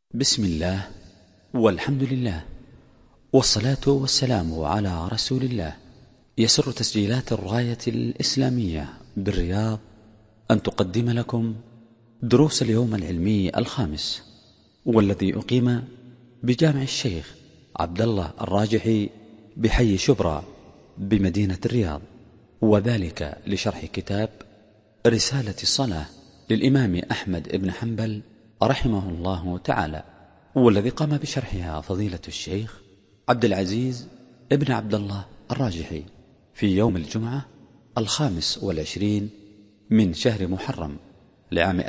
بسم الله والحمد لله والصلاة والسلام على رسول الله. يسر تسجيلات الراية الإسلامية بالرياض أن تقدم لكم دروس اليوم العلمي الخامس، والذي أقيم بجامع الشيخ عبد الله الراجحي بحي شبرا بمدينة الرياض، وذلك لشرح كتاب رسالة الصلاة للإمام أحمد بن حنبل رحمه الله تعالى، والذي قام بشرحها فضيلة الشيخ عبد العزيز ابن عبد الله الراجحي في يوم الجمعة 25 من شهر محرم لعام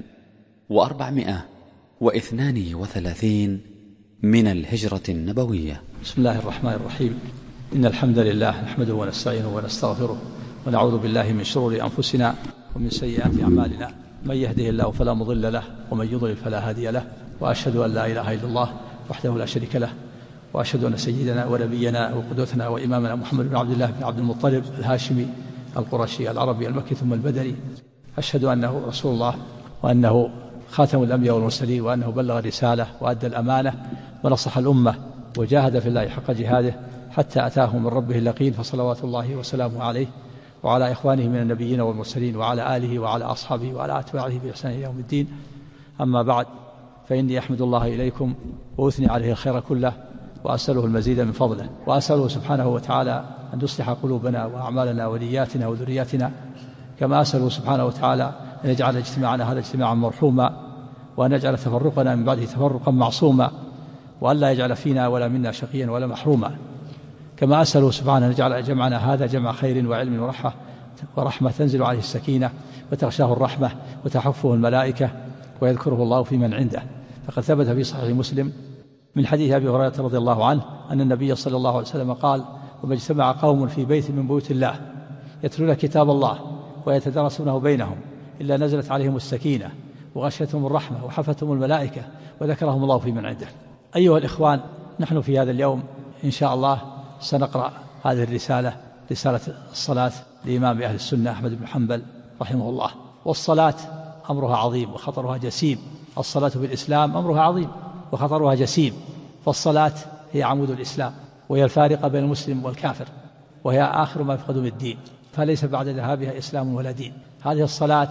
1432 من الهجرة النبوية. بسم الله الرحمن الرحيم. إن الحمد لله نحمده ونستعينه ونستغفره ونعوذ بالله من شرور أنفسنا ومن سيئات أعمالنا، من يهده الله فلا مضل له ومن يضلل فلا هادي له، وأشهد أن لا إله إلا الله وحده لا شريك له، وأشهد أن سيدنا ونبينا وقدوتنا وإمامنا محمد بن عبد الله بن عبد المطلب الهاشمي القرشي العربي المكي ثم البدري، أشهد أنه رسول الله وأنه خاتم الأنبياء والمرسلين، وأنه بلغ الرسالة وأدى الأمانة ونصح الأمة وجاهد في الله حق جهاده حتى أتاه من ربه اليقين، فصلوات الله وسلامه عليه وعلى إخوانه من النبيين والمرسلين وعلى آله وعلى أصحابه وعلى أتباعه بإحسان إلى يوم الدين. أما بعد، فإني أحمد الله إليكم وأثني عليه الخير كله، وأسأله المزيد من فضله، وأسأله سبحانه وتعالى أن يصلح قلوبنا وأعمالنا ونياتنا وذرياتنا، كما أسأله سبحانه وتعالى أن يجعل اجتماعنا هذا اجتماعا مرحوما، وأن يجعل تفرقنا من بعده تفرقا معصوما، وأن لا يجعل فينا ولا منا شقيا ولا محروما. كما أسأله سبحانه أن يجعل جمعنا هذا جمع خير وعلم ورحمة تنزل عليه السكينة وتغشاه الرحمة وتحفه الملائكة ويذكره الله في من عنده. فقد ثبت في صحيح مسلم من حديث أبي هريرة رضي الله عنه أن النبي صلى الله عليه وسلم قال: وما اجتمع قوم في بيت من بيوت الله يتلون كتاب الله ويتدارسونه بينهم إلا نزلت عليهم السكينة وغشيتهم الرحمة وحفتهم الملائكة وذكرهم الله في من عنده. أيها الإخوان، نحن في هذا اليوم إن شاء الله سنقرأ هذه الرسالة، رسالة الصلاة لإمام أهل السنة أحمد بن حنبل رحمه الله. والصلاة أمرها عظيم وخطرها جسيم. الصلاة في الإسلام أمرها عظيم وخطرها جسيم، فالصلاة هي عمود الإسلام، وهي الفارقة بين المسلم والكافر، وهي آخر ما يفقد من الدين، فليس بعد ذهابها إسلام ولا دين. هذه الصلاة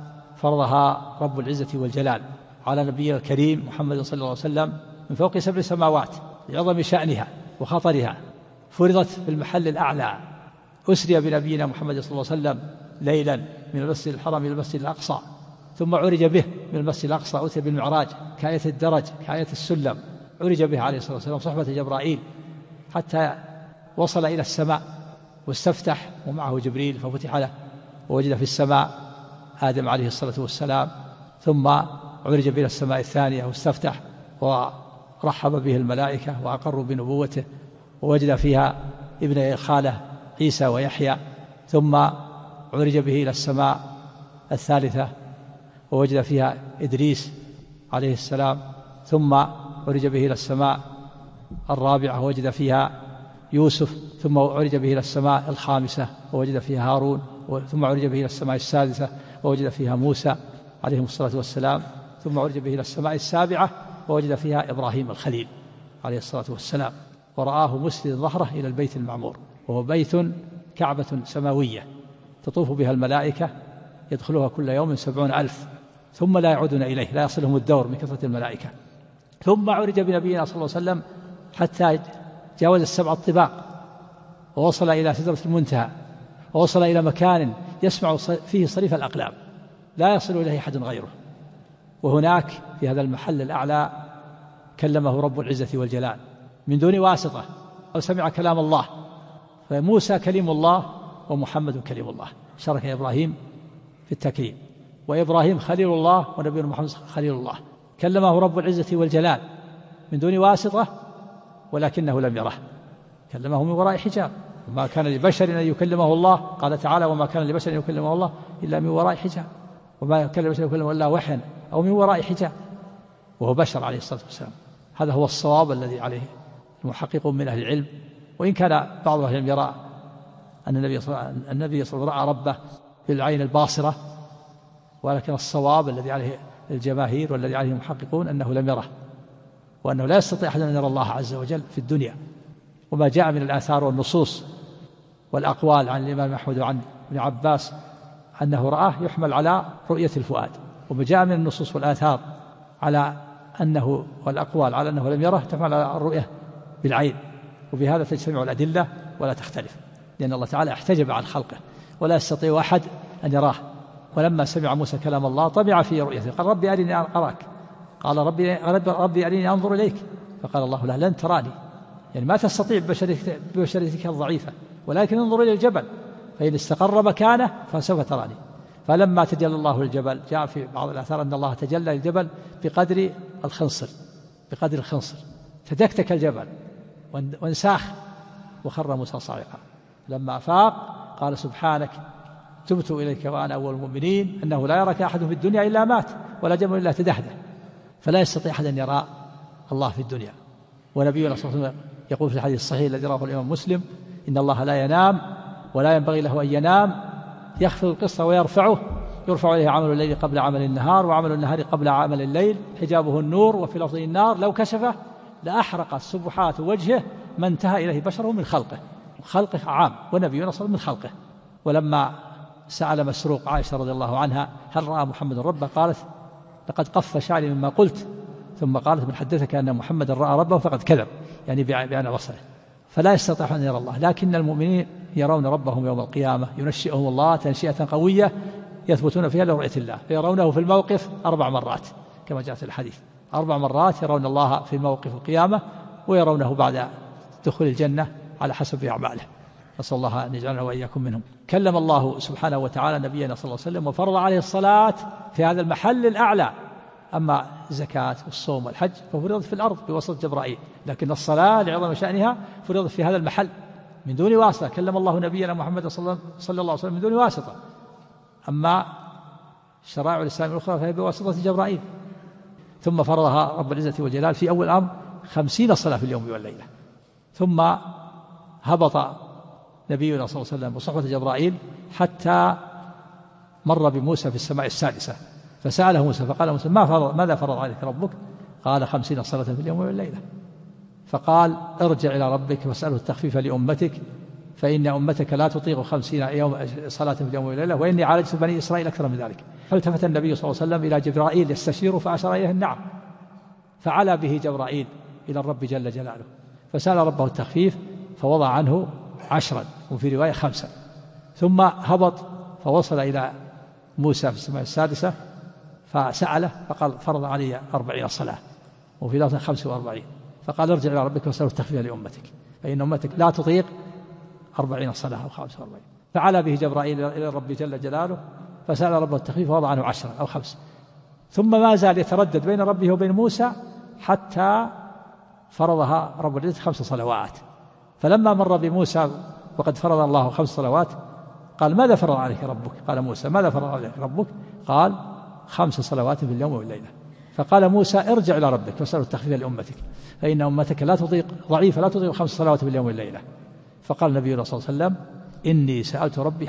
فرضها رب العزة والجلال على نبينا الكريم محمد صلى الله عليه وسلم من فوق 7 سماوات لعظم شأنها وخطرها. فرضت في المحل الأعلى، أسري بنبينا محمد صلى الله عليه وسلم ليلا من المسجد الحرام إلى المسجد الأقصى، ثم عرج به من المسجد الأقصى، أتي بالمعراج كآية الدرج كآية السلم، عرج به عليه الصلاة والسلام صحبة جبرائيل حتى وصل إلى السماء واستفتح ومعه جبريل ففتح له، ووجد في السماء آدم عليه الصلاة والسلام، ثم عرج به إلى السماء الثانية واستفتح ورحب به الملائكة وأقروا بنبوته، ووجد فيها ابن خاله عيسى ويحيى، ثم عرج به إلى السماء الثالثة ووجد فيها إدريس عليه السلام، ثم عرج به إلى السماء الرابعة ووجد فيها يوسف، ثم عرج به إلى السماء الخامسة ووجد فيها هارون، ثم عرج به إلى السماء السادسة ووجد فيها موسى عليهم الصلاة والسلام، ثم عرج به إلى السماء السابعة ووجد فيها إبراهيم الخليل عليه الصلاة والسلام، ورآه مسند ظهره إلى البيت المعمور، وهو بيت كعبة سماوية تطوف بها الملائكة يدخلها كل يوم 70,000 ثم لا يعودون إليه، لا يصلهم الدور من كثرة الملائكة. ثم عرج بنبينا صلى الله عليه وسلم حتى جاوز 7 طباق ووصل إلى سدرة المنتهى، ووصل إلى مكان يسمع فيه صريف الأقلام لا يصل إليه أحد غيره، وهناك في هذا المحل الأعلى كلمه رب العزة والجلال من دون واسطة، أو سمع كلام الله، فموسى كلم الله ومحمد كلم الله، شارك إبراهيم في التكريم، وإبراهيم خليل الله ونبينا محمد خليل الله، كلمه رب العزة والجلال من دون واسطة ولكنه لم يره، كلمه من وراء حجاب. وما كان لبشر أن يكلمه الله، قال تعالى: وما كان لبشر أن يكلمه الله إلا من وراء حجاب، وما كان لبشر أن يكلمه إلا وحيا أو من وراء حجاب، وهو بشر عليه الصلاة والسلام. هذا هو الصواب الذي عليه المحققون من أهل العلم، وإن كان بعض أهل العلم يرى أن النبي صلى الله عليه وسلم رأى ربه بالعين الباصرة، ولكن الصواب الذي عليه الجماهير والذي عليه المحققون أنه لم يره، وأنه لا يستطيع أحد أن يرى الله عز وجل في الدنيا. وما جاء من الآثار والنصوص والأقوال عن الإمام أحمد وعن ابن عباس أنه رآه يحمل على رؤية الفؤاد، وما جاء من النصوص والآثار على أنه والأقوال على أنه لم يره تحمل على الرؤية بالعين. وبهذا تجتمع الأدلة ولا تختلف، لأن الله تعالى احتجب عن خلقه ولا يستطيع أحد أن يراه. ولما سمع موسى كلام الله طمع في رؤيته، قال ربي أرني أراك، قال ربي أرني أنظر إليك، فقال الله له لن تراني، يعني ما تستطيع ببشرتك الضعيفة، ولكن انظر إلى الجبل فإن استقر مكانه فسوف تراني. فلما تجلى الله للجبل، جاء في بعض الآثار أن الله تجلى للجبل بقدر الخنصر، تدكتك الجبل وانساخ وخر موسى صاعقا. لما أفاق قال سبحانك تبت إليك وأنا أول المؤمنين، أنه لا يراك أحد في الدنيا إلا مات ولا جمل إلا تدهده. فلا يستطيع أحد أن يرى الله في الدنيا. ونبينا صلى الله عليه وسلم يقول في الحديث الصحيح الذي رواه الإمام مسلم إن الله لا ينام ولا ينبغي له أن ينام، يخفض القسط ويرفعه، يرفع إليه عمل الليل قبل عمل النهار وعمل النهار قبل عمل الليل، حجابه النور وفي لفظ النار، لو كشفه لأحرقت سبحات وجهه ما انتهى إليه بشره من خلقه عام، ونبينا صلى من خلقه. ولما سأل مسروق عائشة رضي الله عنها هل رأى محمد ربه، قالت لقد قف شعري مما قلت، ثم قالت من حدثك أن محمد رأى ربه فقد كذب، يعني بأن بصره. فلا يستطيع أن يرى الله، لكن المؤمنين يرون ربهم يوم القيامة، ينشئهم الله تنشئة قوية يثبتون فيها لرؤية الله، فيرونه في الموقف 4 مرات كما جاء في الحديث، 4 مرات يرون الله في موقف القيامة، ويرونه بعد دخول الجنة على حسب أعماله. نسأل الله أن يجعلنا وإياكم منهم. كلم الله سبحانه وتعالى نبينا صلى الله عليه وسلم وفرض عليه الصلاة في هذا المحل الأعلى. أما الزكاة والصوم والحج ففرضت في الأرض بواسطة جبرائيل، لكن الصلاة لعظم شأنها فرضت في هذا المحل من دون واسطة. كلم الله نبينا محمد صلى الله عليه وسلم من دون واسطة. أما شرائع الإسلام الأخرى فهي بواسطة جبرائيل. ثم فرضها رب العزة والجلال في أول الأمر 50 صلاة في اليوم والليلة. ثم هبط نبينا صلى الله عليه وسلم بصحبة جبرائيل حتى مر بموسى في السماء السادسة، فسأله موسى فقال موسى ماذا فرض عليك ربك؟ قال 50 صلاة في اليوم والليلة. فقال ارجع إلى ربك واسأله التخفيف لأمتك فإن أمتك لا تطيق 50 صلاة في اليوم والليلة وإني عالجت بني إسرائيل أكثر من ذلك. فالتفت النبي صلى الله عليه وسلم إلى جبرائيل يستشيره فأشار إليه النعم، فعلى به جبرائيل إلى الرب جل جلاله فسأل ربه التخفيف فوضع عنه 10، وفي رواية 5. ثم هبط فوصل إلى موسى في السماء السادسة فسأله فقال فرض علي 40 صلاة، وفي لفظ 45. فقال ارجع إلى ربك واسأله التخفيف لأمتك فإن أمتك لا تطيق 40 صلاة أو 45. فعلى به جبرائيل إلى الرب جل جلاله فسأل ربه التخفيف فوضع عنه 10 أو 5. ثم ما زال يتردد بين ربه وبين موسى حتى فرضها رب العزة 5 صلوات. فلما مر بموسى وقد فرض الله 5 صلوات قال ماذا فرض عليك ربك؟ قال موسى ماذا فرض عليك ربك؟ قال 5 صلوات في اليوم والليلة. فقال موسى ارجع إلى ربك واسأله التخفيف لأمتك فإن أمتك لا تطيق ضعيفة لا تطيق 5 صلوات في اليوم والليلة. فقال النبي صلى الله عليه وسلم إني سألت ربي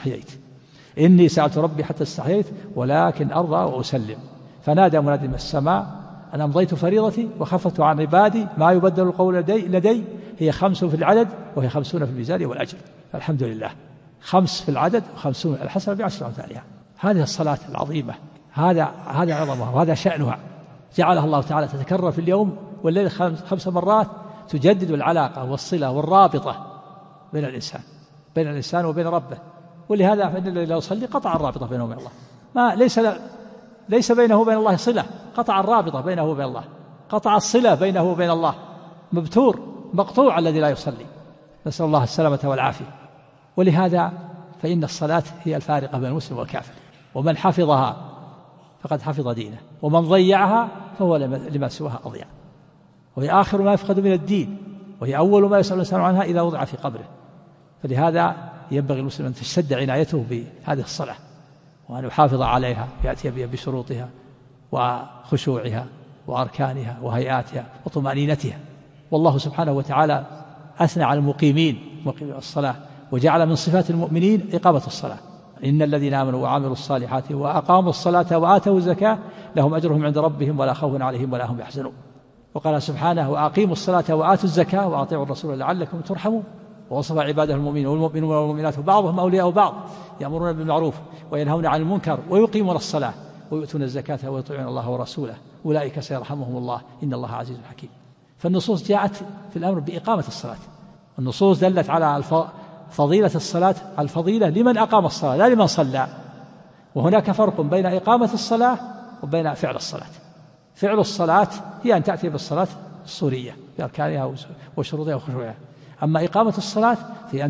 حتى استحييت ولكن أرضى وأسلم. فنادى منادي من السماء أن أمضيت فريضتي وخفت عن عبادي ما يبدل القول لدي هي 5 في العدد وهي 50 في الميزان والأجر. فالحمد لله 5 في العدد و50 الحسنة ب10 أمثالها. هذه الصلاة العظيمة هذا عظمها وهذا شأنها، جعلها الله تعالى تتكرر في اليوم والليل 5 مرات تجدد العلاقة والصلة والرابطة بين الإنسان وبين ربه. ولهذا فإن الذي لا يصلي قطع الرابطة بينه وبين الله، ما ليس بينه وبين الله صلة، قطع الرابطة بينه وبين الله، قطع الصلة بينه وبين الله، مبتور مقطوع الذي لا يصلي، نسأل الله السلامة والعافية. ولهذا فإن الصلاة هي الفارقة بين المسلم والكافر، ومن حفظها فقد حفظ دينه، ومن ضيعها فهو لما سواها أضيع. وهي آخر ما يفقد من الدين، وهي أول ما يسأل الإنسان عنها إذا وضع في قبره. فلهذا ينبغي المسلم أن تشتد عنايته بهذه الصلاة وأن يحافظ عليها، يأتي بها بشروطها وخشوعها وأركانها وهيئاتها وطمأنينتها. والله سبحانه وتعالى أثنى على المقيمين مقيم الصلاة، وجعل من صفات المؤمنين إقامة الصلاة. إن الذين آمنوا وعملوا الصالحات وأقاموا الصلاة وآتوا الزكاة لهم أجرهم عند ربهم ولا خوف عليهم ولا هم يحزنون. وقال سبحانه وأقيموا الصلاة وآتوا الزكاة وأطيعوا الرسول لعلكم ترحمون. ووصف عباده المؤمنين والمؤمنون والمؤمنات بعضهم أولياء بعض يأمرون بالمعروف وينهون عن المنكر ويقيمون الصلاة ويؤتون الزكاة ويطيعون الله ورسوله أولئك سيرحمهم الله إن الله عزيز حكيم. فالنصوص جاءت في الأمر بإقامة الصلاة. النصوص دلت على فضيلة الصلاة، الفضيلة لمن أقام الصلاة لا لمن صلى. وهناك فرق بين إقامة الصلاة وبين فعل الصلاة. فعل الصلاة هي أن تأتي بالصلاة الصورية بأركانها وشروطها وخشوعها. أما إقامة الصلاة في أن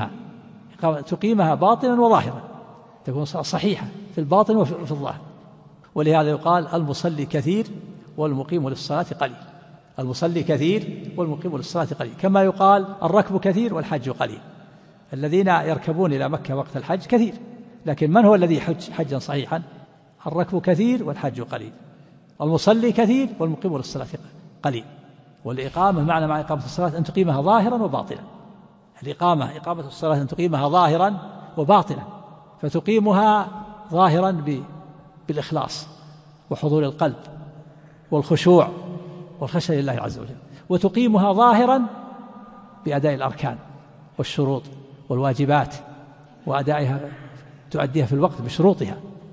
تقيمها باطنا وظاهرا، تكون صحيحة في الباطن وفي الظاهر. ولهذا يقال المصلي كثير والمقيم للصلاة قليل. المصلي كثير والمقيم للصلاة قليل، كما يقال الركب كثير والحج قليل. الذين يركبون إلى مكة وقت الحج كثير، لكن من هو الذي يحج حجا صحيحا؟ الركب كثير والحج قليل. المصلي كثير والمقيم للصلاة قليل. والإقامة معنى مع إقامة الصلاة أن تقيمها ظاهرا وباطنا. إقامة الصلاة أن تقيمها ظاهرا وباطنا، فتقيمها ظاهرا بالإخلاص وحضور القلب والخشوع والخشية لله عز وجل، وتقيمها ظاهرا بأداء الأركان والشروط والواجبات وأدائها، تؤديها في الوقت بشروطها.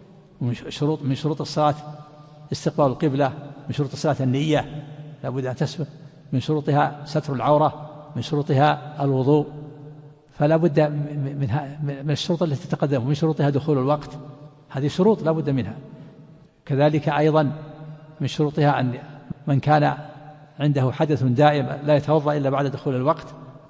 من شروط الصلاة استقبال القبلة، من شروط الصلاة النية لا بد أن تسبق، من شروطها ستر العورة، من شروطها الوضوء، فلا بد من الشروط التي تتقدم، ومن شروطها دخول الوقت. هذه شروط لا بد منها. كذلك أيضا من شروطها أن من كان عنده حدث دائم لا يتوضأ إلا بعد دخول الوقت،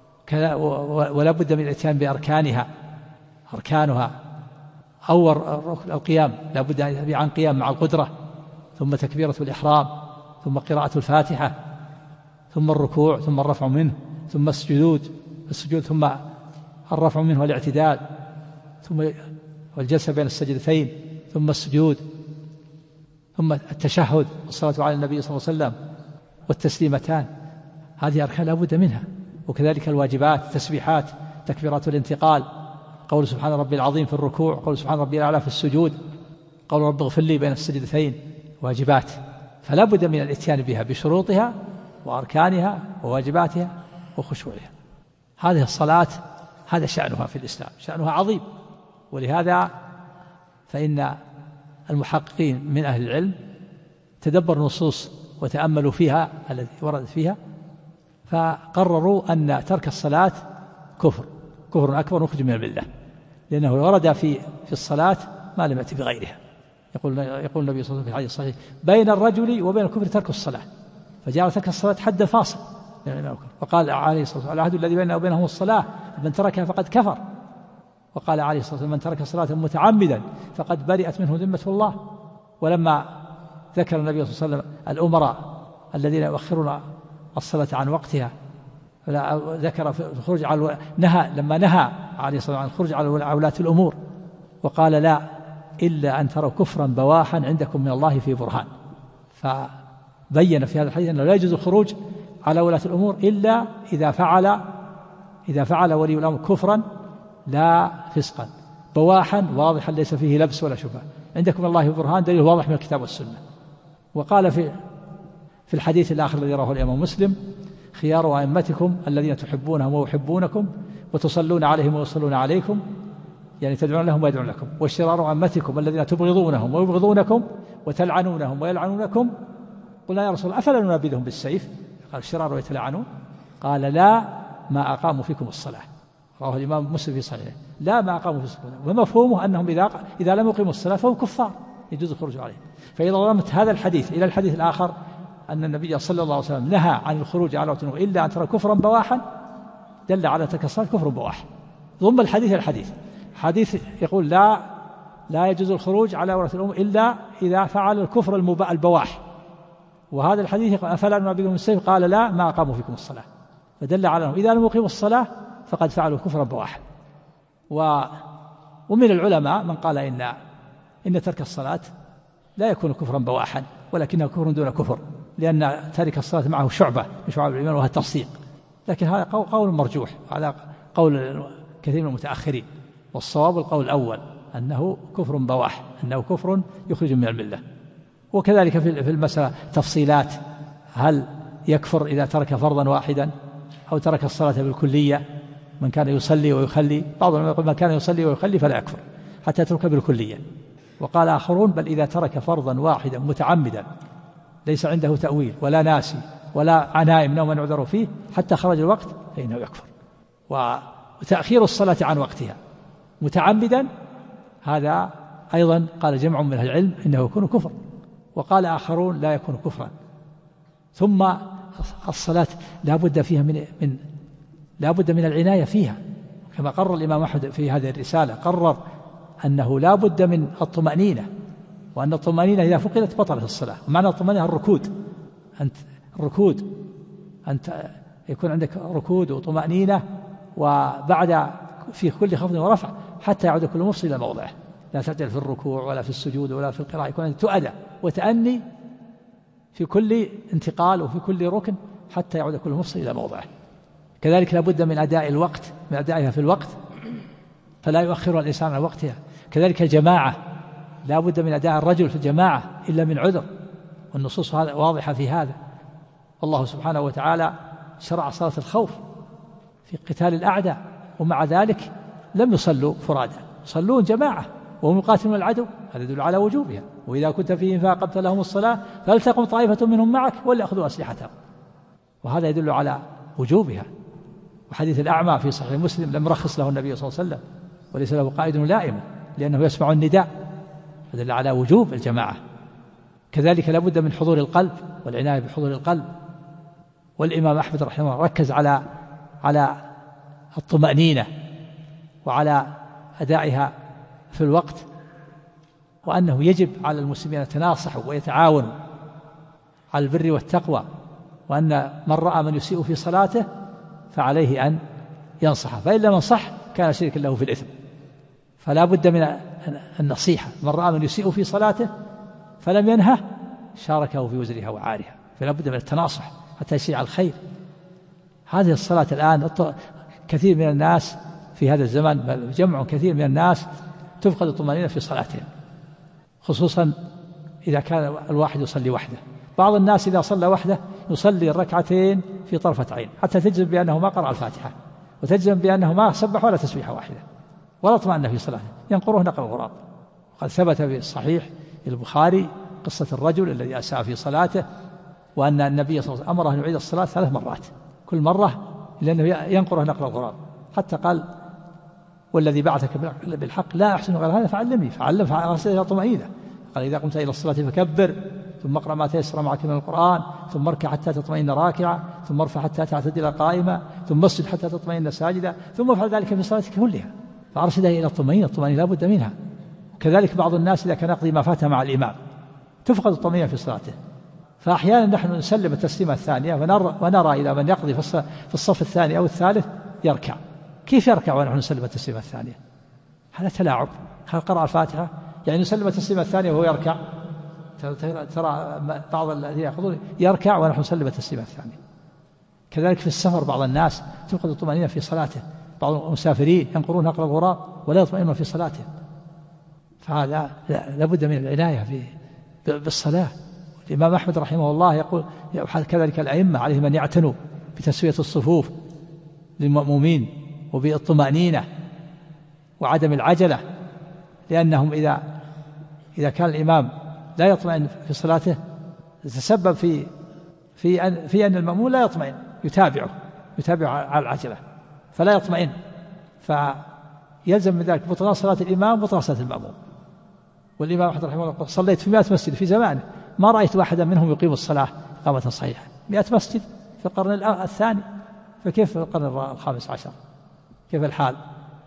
ولا بد من الاتيان بأركانها. أركانها أول القيام، لا بد أن يبقى عن قيام مع القدرة، ثم تكبيرة الإحرام، ثم قراءة الفاتحة، ثم الركوع، ثم الرفع منه، ثم السجود، ثم الرفع منه والاعتدال، ثم والجلسة بين السجدتين، ثم السجود، ثم التشهد والصلاة على النبي صلى الله عليه وسلم والتسليمتان. هذه أركان لا بد منها. وكذلك الواجبات، التسبيحات، تكبيرات الانتقال، قول سبحان ربي العظيم في الركوع، قول سبحان ربي الأعلى في السجود، قول رب اغفر لي بين السجدتين، واجبات. فلا بد من الاتيان بها بشروطها وأركانها وواجباتها وخشوعها. هذه الصلاة هذا شأنها في الإسلام، شأنها عظيم. ولهذا فإن المحققين من أهل العلم تدبروا النصوص وتأملوا فيها التي وردت فيها، فقرروا أن ترك الصلاة كفر أكبر مخرج من الملة، لأنه ورد في الصلاة ما لم يأتي بغيرها. يقول النبي صلى الله عليه وسلم في الحديث الصحيح بين الرجل وبين الكفر ترك الصلاة، فجعل ترك الصلاة حد فاصل. وقال عليه الصلاة والسلام العهد الذي بيننا وبينهم الصلاة من تركها فقد كفر. وقال عليه الصلاة والسلام من ترك صلاة متعمدا فقد برئت منه ذمة الله. ولما ذكر النبي صلى الله عليه وسلم الأمراء الذين يؤخرون الصلاة عن وقتها، ذكر في الخروج على لما نهى عليه الصلاة والسلام عن الخروج على ولاة الأمور، وقال لا إلا أن تروا كفرا بواحا عندكم من الله في برهان. فبين في هذا الحديث أنه لا يجوز الخروج على ولاة الأمور إلا إذا فعل ولي الأمر كفرا لا فسقا بواحا واضحا ليس فيه لبس ولا شبهة، عندكم من الله في برهان، دليل واضح من الكتاب والسنة. وقال في الحديث الآخر الذي رواه الإمام مسلم خيار أئمتكم الذين تحبونهم ويحبونكم وتصلون عليهم ويصلون عليكم، يعني تدعون لهم ويدعون لكم. وشرار أئمتكم الذين تبغضونهم ويبغضونكم وتلعنونهم ويلعنونكم. قلنا يا رسول الله أفلا ننابذهم بالسيف؟ قال الشرار ويتلعنون. قال لا ما أقاموا فيكم الصلاة. رواه الإمام مسلم في صحيحه لا ما أقاموا في الصلاة، ومفهومه أنهم إذا لم يقيموا الصلاة فهم كفار يجوز الخروج عليهم. فإذا ضمت هذا الحديث إلى الحديث الآخر أن النبي صلى الله عليه وسلم نهى عن الخروج على ولاة الأمور إلا أن ترى كفرا بواحا، دل على ترك الصلاة كفر بواح. ضم الحديث حديث يقول لا يجوز الخروج على ولاة الأمور إلا إذا فعل الكفر البواح، وهذا الحديث يقول أفلا ننابذهم بالسيف؟ قال لا ما أقاموا فيكم الصلاة، فدل على أنهم إذا لم يقيموا الصلاة فقد فعلوا كفرا بواحا. ومن العلماء من قال إن ترك الصلاة لا يكون كفرا بواحا، ولكنه كفر دون كفر، لأن تارك الصلاة معه شعبة من شعب الإيمان وهو التصديق. لكن هذا قول مرجوح على قول كثير من المتأخرين، والصواب القول الأول أنه كفر بواح، أنه كفر يخرج من الملة. وكذلك في المسألة تفصيلات، هل يكفر إذا ترك فرضا واحدا أو ترك الصلاة بالكلية. من كان يصلي ويخلي، بعضهم يقول من كان يصلي ويخلي فلا يكفر حتى يترك بالكلية. وقال آخرون بل إذا ترك فرضا واحدا متعمدا ليس عنده تأويل ولا ناسي ولا عنائم نوم يعذر فيه حتى خرج الوقت فإنه يكفر. وتأخير الصلاة عن وقتها متعمدا هذا أيضا قال جمع من أهل العلم إنه يكون كفر، وقال آخرون لا يكون كفرا. ثم الصلاة لا بد فيها لا بد من العناية فيها، كما قرر الإمام أحمد في هذه الرسالة، قرر أنه لا بد من الطمأنينة، وأن الطمأنينة إذا فقدت بطلت الصلاة. ومعنى الطمأنينة الركود، أنت يكون عندك ركود وطمأنينة، وبعد في كل خفض ورفع حتى يعود كل مفصل إلى موضعه، لا تعجل في الركوع ولا في السجود ولا في القراءة، يكون عندك تؤدى وتأني في كل انتقال وفي كل ركن حتى يعود كل مفصل إلى موضعه. كذلك لا بد من أداء الوقت، من أدائها في الوقت فلا يؤخر الإنسان عن وقتها. كذلك الجماعة لا بد من أداء الرجل في الجماعة إلا من عذر، والنصوص واضحة في هذا. والله سبحانه وتعالى شرع صلاة الخوف في قتال الأعداء، ومع ذلك لم يصلوا فرادى، يصلون جماعة وهم يقاتلون العدو، هذا يدل على وجوبها. وإذا كنت فيهم فأقمت لهم الصلاة فلتقم طائفة منهم معك وليأخذوا أسلحتهم، وهذا يدل على وجوبها. وحديث الأعمى في صحيح مسلم لم يرخص له النبي صلى الله عليه وسلم وليس له قائد لائم لأنه يسمع النداء، فدل على وجوب الجماعة. كذلك لا بد من حضور القلب والعناية بحضور القلب. والإمام أحمد رحمه الله ركز على الطمأنينة وعلى أدائها في الوقت، وأنه يجب على المسلمين أن يتناصحوا ويتعاونوا على البر والتقوى، وأن من رأى من يسيء في صلاته فعليه أن ينصحه، فإن لم ينصح كان شريكا له في الإثم. فلا بد من النصيحة، من رأى من يسيء في صلاته فلم ينهه شاركه في وزرها وعارها، فلا بد من التناصح حتى يشيع الخير. هذه الصلاة الآن كثير من الناس في هذا الزمان، جمع كثير من الناس تفقد الطمأنينة في صلاتهم، خصوصا إذا كان الواحد يصلي وحده. بعض الناس إذا صلى وحده يصلي الركعتين في طرفة عين حتى تجزم بأنه ما قرأ الفاتحة، وتجزم بأنه ما سبح ولا تسبيحة واحدة ولا اطمأن في صلاته، ينقره نقر الغراب. وقد ثبت في الصحيح البخاري قصة الرجل الذي أساء في صلاته، وأن النبي صلى الله عليه وسلم أمره أن يعيد الصلاة 3 مرات، كل مرة لأنه ينقره نقر الغراب، حتى قال والذي بعثك بالحق لا أحسن غير هذا فعلمني، فأرسل إلى طمأنينة. قال إذا قمت إلى الصلاة فكبر، ثم اقرأ ما تيسر معك من القرآن، ثم اركع حتى تطمئن راكعة، ثم ارفع حتى تعتدل قائمة، ثم اسجد حتى تطمئن ساجدة، ثم افعل ذلك في صلاتك كلها. فأرشد إلى الطمأنينة لا بد منها. كذلك بعض الناس إذا كان يقضي ما فات مع الإمام تفقد الطمأنينة في صلاته، فأحيانا نحن نسلم التسليمة الثانية ونرى إلى من يقضي في الصف الثاني أو الثالث يركع. كيف يركع ونحن نسلم التسليمة الثانية؟ هذا تلاعب. هل قرأ الفاتحة يعني نسلم التسليمة الثانية وهو يركع؟ ترى بعض الذين يأخذون يركع ونحن نسلم التسليمة الثانية. كذلك في السفر بعض الناس تفقد الطمأنينة في صلاته، بعض المسافرين ينقرون نقر الغراب ولا يطمئنون في صلاته. فهذا لابد من العناية بالصلاة. الإمام أحمد رحمه الله يقول كذلك الأئمة عليهم أن يعتنوا بتسوية الصفوف للمأمومين وبالطمأنينة وعدم العجلة، لأنهم إذا كان الإمام لا يطمئن في صلاته يتسبب في أن المأموم لا يطمئن، يتابع على العجلة فلا يطمئن، فيلزم من ذلك بطلان صلاة الإمام وبطلان صلاة المأموم. والإمام أحمد رحمه الله صليت في 100 مسجد في زمانه ما رأيت واحدا منهم يقيم الصلاة إقامة صحيحة. 100 مسجد في القرن الثاني، فكيف في القرن الخامس عشر؟ كيف الحال؟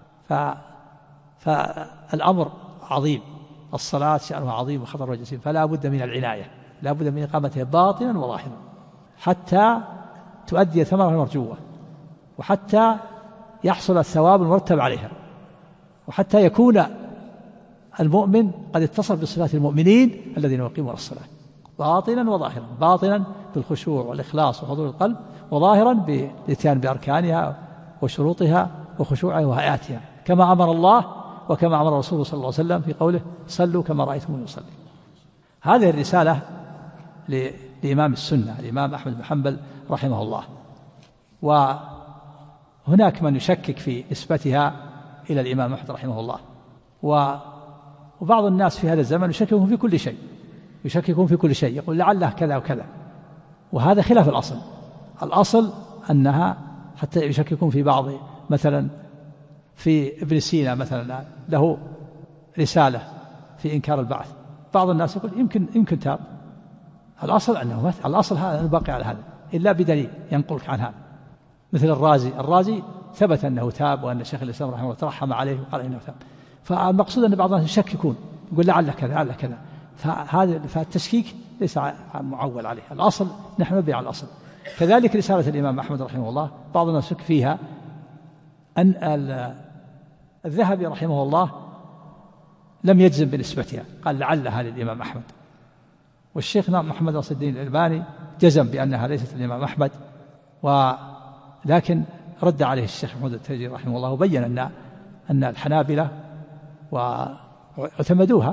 فالأمر عظيم، الصلاة شأنها عظيم وخطر وجسيم، فلا بد من العناية، لا بد من إقامتها باطنا وظاهرا حتى تؤدي ثمرها المرجوة، وحتى يحصل الثواب المرتب عليها، وحتى يكون المؤمن قد اتصل بصفات المؤمنين الذين يقيمون الصلاة باطنا وظاهرا، باطنا بالخشوع والإخلاص وحضور القلب، وظاهرا بالاتيان بأركانها وشروطها وخشوعها وهيئاتها، كما أمر الله وكما أمر رسوله صلى الله عليه وسلم في قوله صلوا كما رأيتموني أصلي. هذه الرسالة لإمام السنة الإمام أحمد بن حنبل رحمه الله. وهناك من يشكك في نسبتها إلى الإمام أحمد رحمه الله، وبعض الناس في هذا الزمن يشككون في كل شيء، يقول لعله كذا وكذا، وهذا خلاف الأصل. الأصل أنها حتى يشككون في بعض، مثلا في ابن سينا مثلا له رسالة في إنكار البعث، بعض الناس يقول يمكن تاب. الأصل أنه هذا باقي على هذا إلا بدليل ينقلك عن هذا. مثل الرازي ثبت أنه تاب، وأن الشيخ الإسلام رحمه الله ترحم عليه وقال إنه تاب. فالمقصود أن بعض الناس يشككون، يقول لعل كذا، فالتشكيك ليس معول عليه. الأصل نحن نبي على الأصل. كذلك رسالة الإمام أحمد رحمه الله بعض الناس يشك فيها أن الذهبي رحمه الله لم يجزم بنسبتها، قال لعلها للإمام أحمد، والشيخ محمد ناصر الدين الألباني جزم بأنها ليست الإمام أحمد، ولكن رد عليه الشيخ محمود التاجري رحمه الله وبين أن الحنابلة واعتمدوها،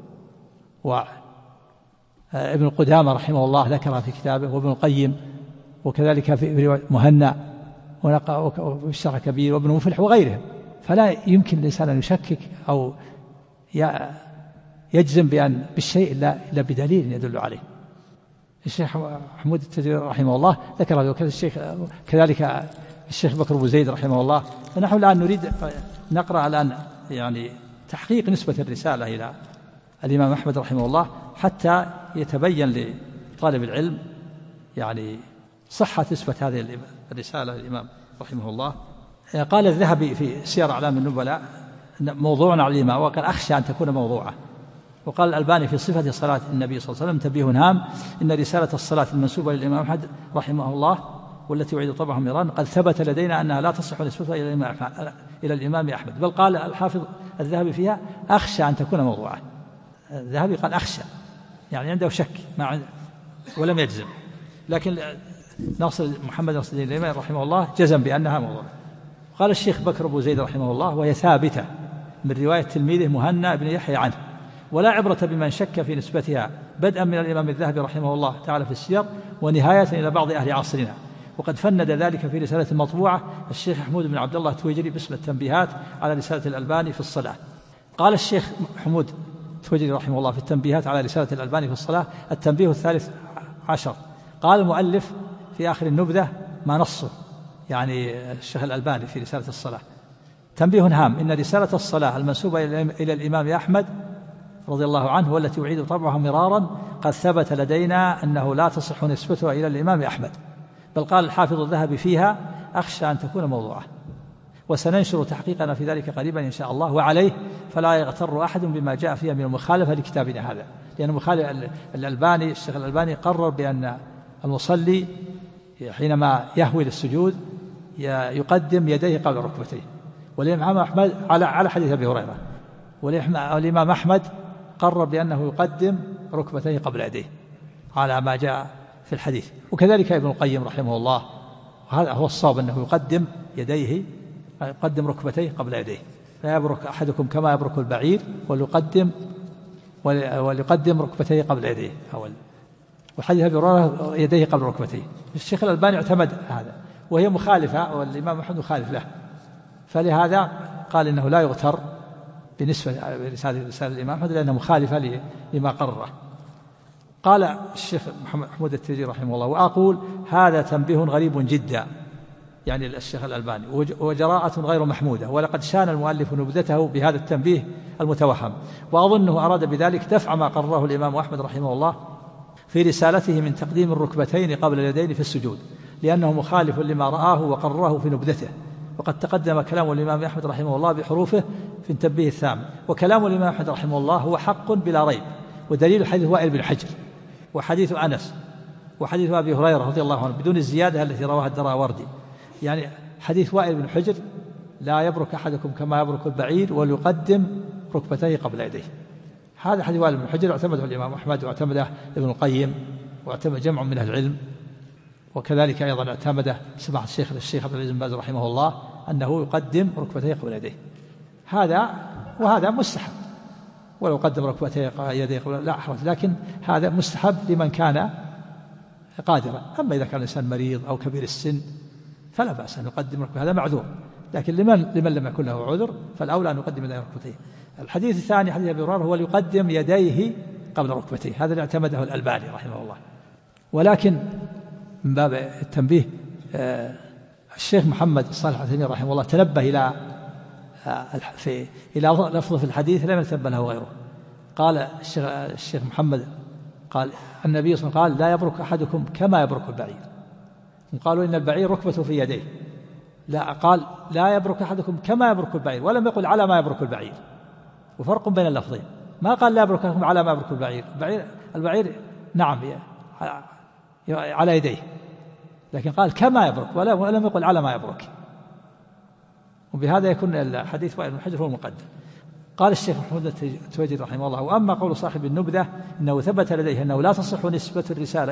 وابن قدامة رحمه الله ذكرها في كتابه، وابن القيم، وكذلك في مهنا والشرح كبير وابن مفلح وغيرهم. فلا يمكن الإنسان أن يشكك أو يجزم بالشيء إلا بدليل يدل عليه. الشيخ محمود التاجري رحمه الله ذكر كذلك الشيخ بكر أبو زيد رحمه الله. فنحن الآن نريد نقرأ الآن يعني تحقيق نسبة الرسالة إلى الإمام أحمد رحمه الله، حتى يتبين لطالب العلم يعني صحة نسبة هذه الرسالة للإمام رحمه الله. قال الذهبي في سير أعلام النبلاء موضوع على الإمام، وقال أخشى أن تكون موضوعة. وقال الألباني في صفة صلاة النبي صلى الله عليه وسلم تنبيه هام: إن رسالة الصلاة المنسوبة للإمام أحمد رحمه الله والتي يعيد طبعها ميران قد ثبت لدينا أنها لا تصح نسبتها إلى الإمام أحمد، بل قال الحافظ الذهبي فيها أخشى أن تكون موضوعة. الذهبي قال أخشى، يعني عنده شك ولم يجزم، لكن محمد ناصر الدين الألباني رحمه الله جزم بأنها موضوعة. قال الشيخ بكر أبو زيد رحمه الله: وهي ثابتة من رواية تلميذه مهنا بن يحيى عنه، ولا عبرة بمن شك في نسبتها، بدءا من الإمام الذهبي رحمه الله تعالى في السير، ونهاية إلى بعض أهل عصرنا. وقد فند ذلك في رسالة مطبوعة الشيخ حمود بن عبد الله التويجري باسم التنبيهات على رسالة الألباني في الصلاة. قال الشيخ حمود التويجري رحمه الله في التنبيهات على رسالة الألباني في الصلاة: التنبيه 13. قال المؤلف في آخر النبذة ما نصه، يعني الشيخ الألباني في رسالة الصلاة: تنبيه هام: إن رسالة الصلاة المنسوبة إلى الإمام أحمد رضي الله عنه والتي أعيد طبعها مرارا قد ثبت لدينا أنه لا تصح نسبتها إلى الإمام أحمد، بل قال الحافظ الذهبي فيها أخشى أن تكون موضوعة. وسننشر تحقيقنا في ذلك قريبا إن شاء الله، وعليه فلا يغتر أحد بما جاء فيها من المخالفة لكتابنا هذا، لأن مخالف الألباني الشيخ الألباني قرر بأن المصلي حينما يهوي للسجود يقدم يديه قبل ركبتيه، والإمام أحمد على حديث أبي هريرة، والإمام أحمد قرر بأنه يقدم ركبتيه قبل يديه على ما جاء في الحديث. وكذلك ابن القيم رحمه الله، وهذا هو الصواب أنه يقدم يديه، يقدم ركبتيه قبل يديه، لا يبرك أحدكم كما يبرك البعير وليقدم ركبتيه قبل يديه، وحديث أبي هريرة يديه قبل ركبتيه. الشيخ الألباني اعتمد هذا، وهي مخالفة، والإمام أحمد مخالف له، فلهذا قال إنه لا يغتر بنسبة رسالة الإمام أحمد لأنها مخالفة لما قرره. قال الشيخ محمود التاجري رحمه الله: وأقول هذا تنبيه غريب جدا، يعني الشيخ الألباني، وجراءة غير محمودة، ولقد شان المؤلف نبذته بهذا التنبيه المتوهم، وأظنه أراد بذلك دفع ما قرره الإمام أحمد رحمه الله في رسالته من تقديم الركبتين قبل اليدين في السجود، لأنه مخالف لما رآه وقرره في نبذته. وقد تقدم كلام الإمام أحمد رحمه الله بحروفه في التنبيه الثامن. وكلام الإمام أحمد رحمه الله هو حق بلا ريب، ودليل حديث وائل بن حجر وحديث أنس وحديث أبي هريرة رضي الله عنه بدون الزيادة التي رواها الدراوردي، يعني حديث وائل بن حجر: لا يبرك أحدكم كما يبرك البعير وليقدم ركبتيه قبل يديه. هذا حديث وائل بن حجر اعتمده الإمام أحمد، واعتمده ابن القيم، واعتمد جمع من أهل العلم، وكذلك أيضا اعتمده سماحة الشيخ عبد العزيز بن باز رحمه الله أنه يقدم ركبتيه قبل يديه. وهذا مستحب، ولو قدم ركبتيه يديه قبل لا حرج، لكن هذا مستحب لمن كان قادرا. أما إذا كان الإنسان مريض أو كبير السن فلا بأس أن يقدم ركبتيه، هذا معذور. لكن لمن لم يكن له عذر فالأولى أن يقدم يديه ركبتيه. الحديث الثاني حديث أبي هريرة هو يقدم يديه قبل ركبتيه، هذا اللي اعتمده الألباني رحمه الله. ولكن من باب التنبيه الشيخ محمد صالح العثيمين رحمه الله تنبه إلى لفظ في الحديث لم يتنبه له غيره. قال الشيخ محمد قال النبي صلى الله عليه وسلم قال لا يبرك أحدكم كما يبرك البعير. قالوا إن البعير ركبته في يديه، لا، قال لا يبرك أحدكم كما يبرك البعير، ولم يقل على ما يبرك البعير، وفرق بين اللفظين. ما قال لا يبرك أحدكم على ما يبرك البعير، البعير نعم على يديه، لكن قال كما يبرك ولم يقل على ما يبرك. وبهذا يكون الحديث وائل بن حجر هو المقدم. قال الشيخ محمود التويجري رحمه الله: وأما قول صاحب النبذة إنه ثبت لديه أنه لا تصح نسبة الرسالة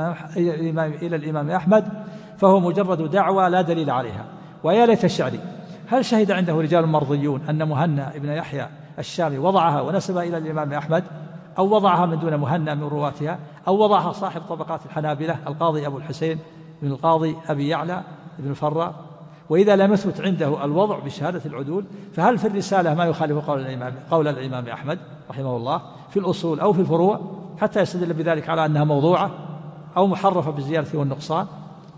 إلى الإمام أحمد فهو مجرد دعوى لا دليل عليها. ويا ليت الشعري هل شهد عنده رجال مرضيون أن مهنا ابن يحيى الشامي وضعها ونسبها إلى الإمام أحمد، أو وضعها من دون مهنا من رواتها، أو وضعها صاحب طبقات الحنابلة القاضي أبو الحسين بن القاضي أبي يعلى بن الفراء؟ وإذا لم يثبت عنده الوضع بشهادة العدول فهل في الرسالة ما يخالف قول الإمام أحمد رحمه الله في الأصول أو في الفروع حتى يستدل بذلك على أنها موضوعة أو محرفة بالزيادة والنقصان؟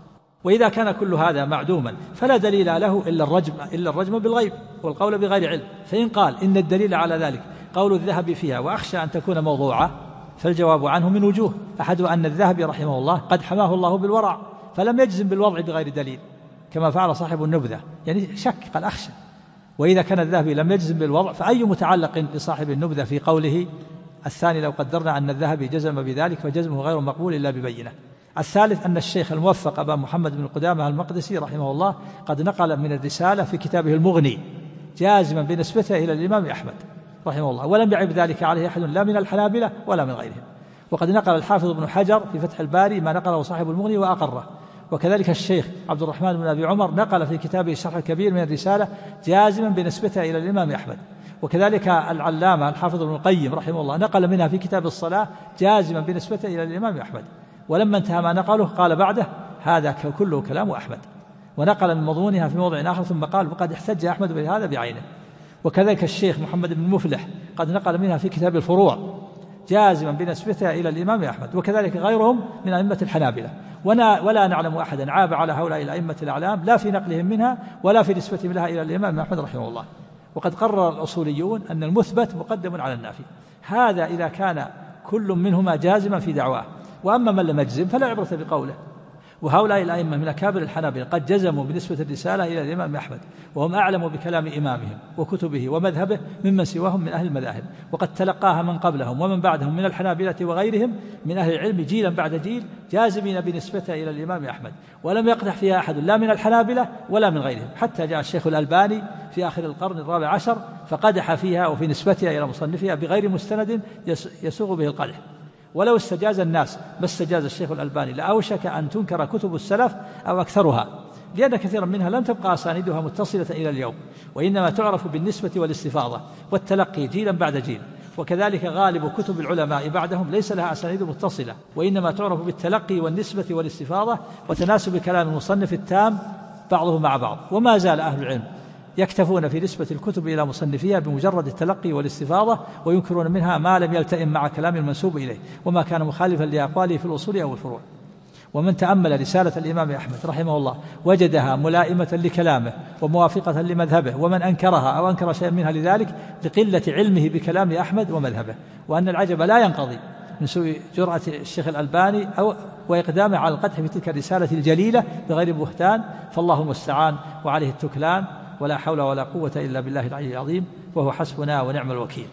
وإذا كان كل هذا معدوما فلا دليل له إلا الرجم بالغيب والقول بغير علم. فإن قال إن الدليل على ذلك قول الذهبي فيها وأخشى أن تكون موضوعة فالجواب عنه من وجوه: أحدها أن الذهبي رحمه الله قد حماه الله بالورع فلم يجزم بالوضع بغير دليل كما فعل صاحب النبذة، يعني شك، قال أخشى. وإذا كان الذهبي لم يجزم بالوضع فأي متعلق لصاحب النبذة في قوله الثاني لو قدرنا أن الذهبي جزم بذلك فجزمه غير مقبول إلا ببينة. الثالث أن الشيخ الموفق أبا محمد بن قدامة المقدسي رحمه الله قد نقل من الرسالة في كتابه المغني جازما بنسبته إلى الإمام أحمد رحمه الله، ولم يعب ذلك عليه أحد لا من الحنابلة ولا من غيرهم. وقد نقل الحافظ ابن حجر في فتح الباري ما نقله صاحب المغني وأقره. وكذلك الشيخ عبد الرحمن بن أبي عمر نقل في كتابه الشرح الكبير من الرسالة جازما بنسبته إلى الإمام أحمد. وكذلك العلامة الحافظ ابن القيم رحمه الله نقل منها في كتاب الصلاة جازما بنسبته إلى الإمام أحمد. ولما انتهى ما نقله قال بعده: هذا كله كلام أحمد. ونقل من مضمونها في موضع آخر ثم قال: وقد احتج أحمد بهذا بعينه. وكذلك الشيخ محمد بن مفلح قد نقل منها في كتاب الفروع جازما بنسبتها إلى الإمام أحمد، وكذلك غيرهم من أئمة الحنابلة. ولا نعلم أحدا عاب على هؤلاء الأئمة الأعلام لا في نقلهم منها ولا في نسبتهم لها إلى الإمام أحمد رحمه الله. وقد قرر الأصوليون أن المثبت مقدم على النافي، هذا إذا كان كل منهما جازما في دعواه. وأما من لم يجزم فلا عبرة بقوله. وهؤلاء الأئمة من أكابر الحنابلة قد جزموا بنسبة الرسالة إلى الإمام أحمد، وهم أعلم بكلام إمامهم وكتبه ومذهبه ممن سواهم من أهل المذاهب، وقد تلقاها من قبلهم ومن بعدهم من الحنابلة وغيرهم من أهل العلم جيلا بعد جيل جازمين بنسبتها إلى الإمام أحمد، ولم يقدح فيها أحد لا من الحنابلة ولا من غيرهم، حتى جاء الشيخ الألباني في آخر القرن الرابع عشر فقدح فيها وفي نسبتها إلى مصنفها بغير مستند يسوغ به القدح. ولو استجاز الناس ما استجاز الشيخ الألباني لأوشك أن تنكر كتب السلف أو أكثرها، لأن كثيرا منها لم تبقى أسانيدها متصلة إلى اليوم، وإنما تعرف بالنسبة والاستفاضة والتلقي جيلا بعد جيل. وكذلك غالب كتب العلماء بعدهم ليس لها أسانيد متصلة، وإنما تعرف بالتلقي والنسبة والاستفاضة وتناسب كلام المصنف التام بعضه مع بعض. وما زال أهل العلم يكتفون في نسبة الكتب إلى مصنفيها بمجرد التلقي والاستفاضة، وينكرون منها ما لم يلتئم مع كلام المنسوب إليه وما كان مخالفا لأقواله في الأصول أو الفروع. ومن تأمل رسالة الإمام أحمد رحمه الله وجدها ملائمة لكلامه وموافقة لمذهبه، ومن أنكرها أو أنكر شيئا منها لذلك لقلة علمه بكلام أحمد ومذهبه، وأن العجب لا ينقضي من سوء جرأة الشيخ الألباني وإقدامه على القدح في تلك الرسالة الجليلة بغير بهتان، فالله المستعان وعليه التكلان، ولا حول ولا قوة إلا بالله العلي العظيم، وهو حسبنا ونعم الوكيل.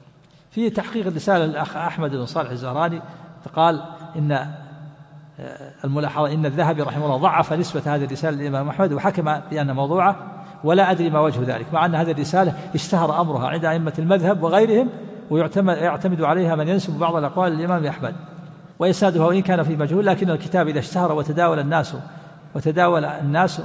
في تحقيق الرسالة الأخ أحمد بن صالح الزهراني قال إن الملاحظة إن الذهبي رحمه الله ضعف نسبة هذه الرسالة للإمام أحمد وحكم بأنها موضوعة، ولا أدري ما وجه ذلك، مع أن هذه الرسالة اشتهر أمرها عند أئمة المذهب وغيرهم، ويعتمد عليها من ينسب بعض الأقوال للإمام أحمد، وإسنادها وإن كان في مجهول، لكن الكتاب إذا اشتهر وتداول الناس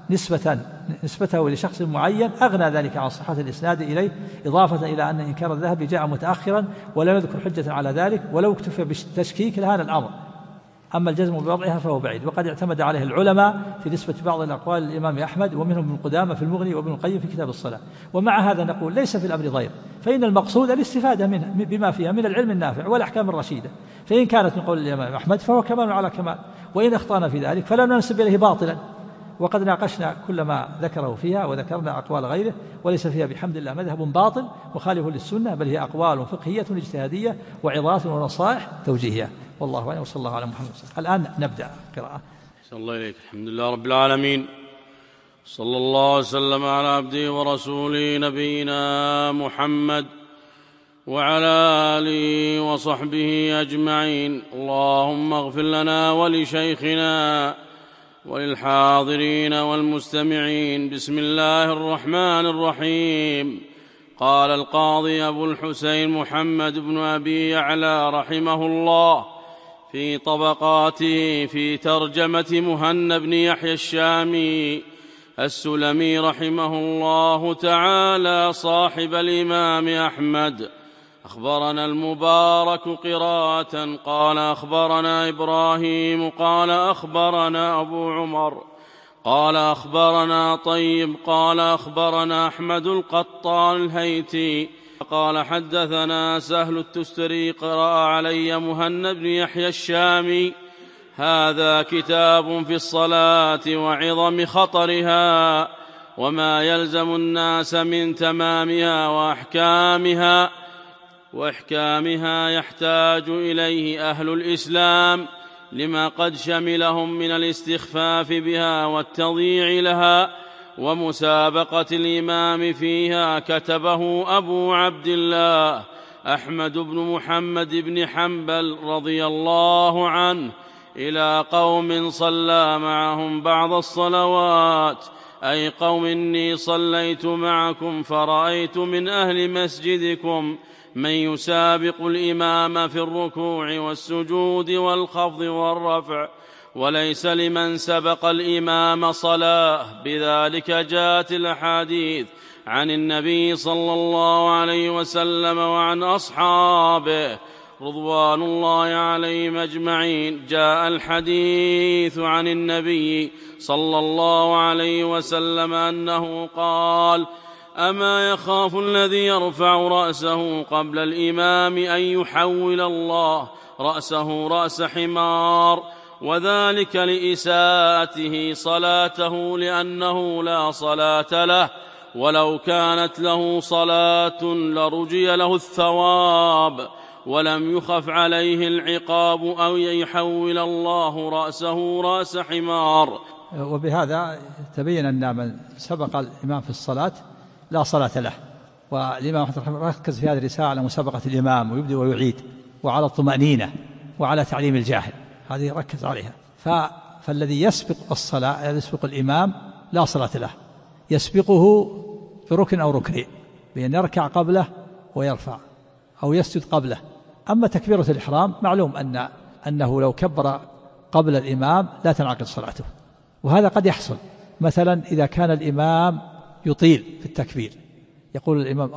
نسبته لشخص معين أغنى ذلك عن صحة الإسناد إليه، إضافة إلى أن إنكار الذهبي جاء متأخرا ولم يذكر حجة على ذلك، ولو اكتفى بالتشكيك لهان الأمر. أما الجزم بوضعها فهو بعيد، وقد اعتمد عليه العلماء في نسبة بعض الأقوال للإمام أحمد، ومنهم ابن قدامة في المغني وابن القيم في كتاب الصلاة. ومع هذا نقول ليس في الأمر ضير، فإن المقصود الاستفادة منه بما فيها من العلم النافع والأحكام الرشيدة، فإن كانت من قول الإمام أحمد فهو كمال على كمال، وإن أخطأنا في ذلك فلا ننسب إليه باطلا. وقد ناقشنا كل ما ذكره فيها وذكرنا أقوال غيره، وليس فيها بحمد الله مذهب باطل مخالف للسنة، بل هي أقوال فقهية اجتهادية وعظات ونصائح توجيهية. والله أعلم، وصلى الله على محمد. الآن نبدأ قراءة. صلى الله عليك. الحمد لله رب العالمين، صلى الله وسلم على عبده ورسوله نبينا محمد وعلى آله وصحبه أجمعين. اللهم اغفر لنا ولشيخنا وللحاضرين والمستمعين. بسم الله الرحمن الرحيم. قال القاضي أبو الحسين محمد بن أبي يعلى رحمه الله في طبقاته في ترجمة مهنا بن يحيى الشامي السلمي رحمه الله تعالى صاحب الإمام أحمد: أخبرنا المبارك قراءة قال أخبرنا إبراهيم قال أخبرنا أبو عمر قال أخبرنا طيب قال أخبرنا أحمد القطان الهيتي قال حدثنا سهل التستري قرأ علي مهنا بن يحيى الشامي. هذا كتاب في الصلاة وعظم خطرها وما يلزم الناس من تمامها وإحكامها يحتاج إليه أهل الإسلام لما قد شملهم من الاستخفاف بها والتضييع لها ومسابقة الإمام فيها. كتبه أبو عبد الله أحمد بن محمد بن حنبل رضي الله عنه إلى قوم صلى معهم بعض الصلوات، أي قوم إني صليت معكم فرأيت من أهل مسجدكم من يسابق الإمام في الركوع والسجود والخفض والرفع، وليس لمن سبق الإمام صلاة. بذلك جاءت الأحاديث عن النبي صلى الله عليه وسلم وعن أصحابه رضوان الله عليهم أجمعين. جاء الحديث عن النبي صلى الله عليه وسلم أنه قال: أما يخاف الذي يرفع رأسه قبل الإمام أن يحول الله رأسه رأس حمار، وذلك لإساءته صلاته لأنه لا صلاة له، ولو كانت له صلاة لرجي له الثواب ولم يخف عليه العقاب أو يحول الله رأسه رأس حمار. وبهذا تبين أن من سبق الإمام في الصلاة لا صلاة له. والإمام أحمد رحمه الله ركز في هذه الرسالة على مسابقة الإمام ويبدأ ويعيد، وعلى الطمأنينة، وعلى تعليم الجاهل، هذه ركز عليها. فالذي يسبق الصلاة يسبق الإمام لا صلاة له، يسبقه بركن أو ركنين، بأن يركع قبله ويرفع أو يسجد قبله. أما تكبيرة الإحرام معلوم أنه لو كبر قبل الإمام لا تنعقد صلاته، وهذا قد يحصل. مثلا إذا كان الإمام يطيل في التكبير، يقول الإمام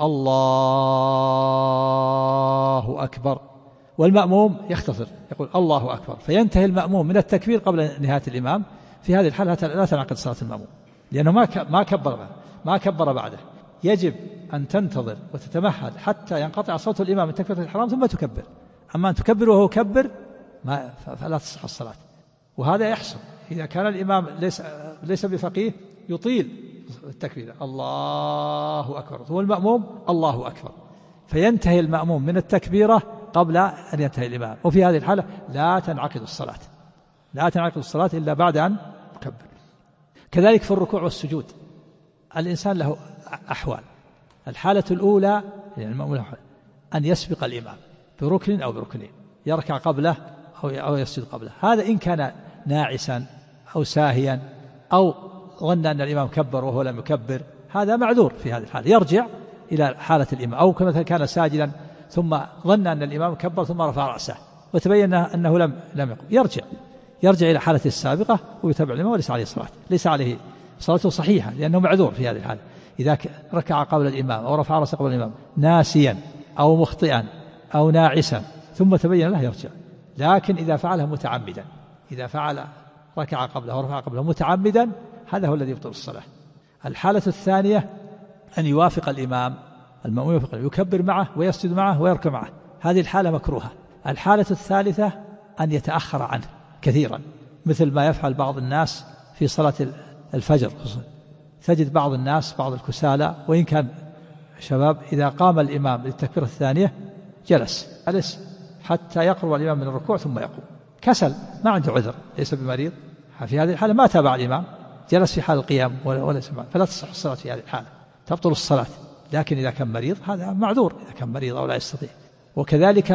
الله أكبر، والمأموم يختصر يقول الله أكبر، فينتهي المأموم من التكبير قبل نهاية الإمام. في هذه الحالة لا تنعقد صلاة المأموم، لأنه ما كبر بعده. يجب أن تنتظر وتتمهل حتى ينقطع صوت الإمام من تكبيرة الإحرام ثم تكبر. أما أن تكبر وهو كبر فلا تصح الصلاة. وهذا يحصل إذا كان الإمام ليس بفقيه يطيل التكبير الله أكبر، هو المأموم الله أكبر، فينتهي المأموم من التكبيرة قبل أن ينتهي الإمام. وفي هذه الحالة لا تنعقد الصلاة إلا بعد أن يكبر. كذلك في الركوع والسجود الإنسان له أحوال. الحالة الأولى أن يسبق الإمام بركن أو بركنين، يركع قبله أو يسجد قبله. هذا إن كان ناعسا أو ساهيا أو ظن أن الإمام كبر وهو لم يكبر، هذا معذور. في هذه الحالة يرجع إلى حالة الإمام. أو كما كان ساجدا ثم ظن أن الإمام كبر ثم رفع رأسه وتبين أنه لم يقم، يرجع إلى حالة السابقة ويتبع الإمام وليس عليه صلاة، ليس عليه صلاته صحيحة لأنه معذور في هذه الحالة. إذا ركع قبل الإمام أو رفع رأسه قبل الإمام ناسيا أو مخطئا أو ناعسا ثم تبين له يرجع. لكن إذا فعلها متعمدا إذا فعل ركع قبله ورفع قبله متعمدا هذا هو الذي يبطل الصلاة. الحالة الثانية أن يوافق الإمام، المأموم يوافق، يكبر معه ويسجد معه ويركع معه، هذه الحالة مكروهة. الحالة الثالثة أن يتأخر عنه كثيرا، مثل ما يفعل بعض الناس في صلاة الفجر. تجد بعض الناس بعض الكسالى وإن كان شباب إذا قام الإمام للتكبيرة الثانية جلس حتى يقرب الإمام من الركوع ثم يقوم، كسل ما عنده عذر، ليس بمريض. في هذه الحالة ما تابع الإمام، جلس في حال القيام وليس معه، فلا تصح الصلاة في هذه الحالة، تبطل الصلاة. لكن إذا كان مريض هذا معذور، إذا كان مريض أو لا يستطيع. وكذلك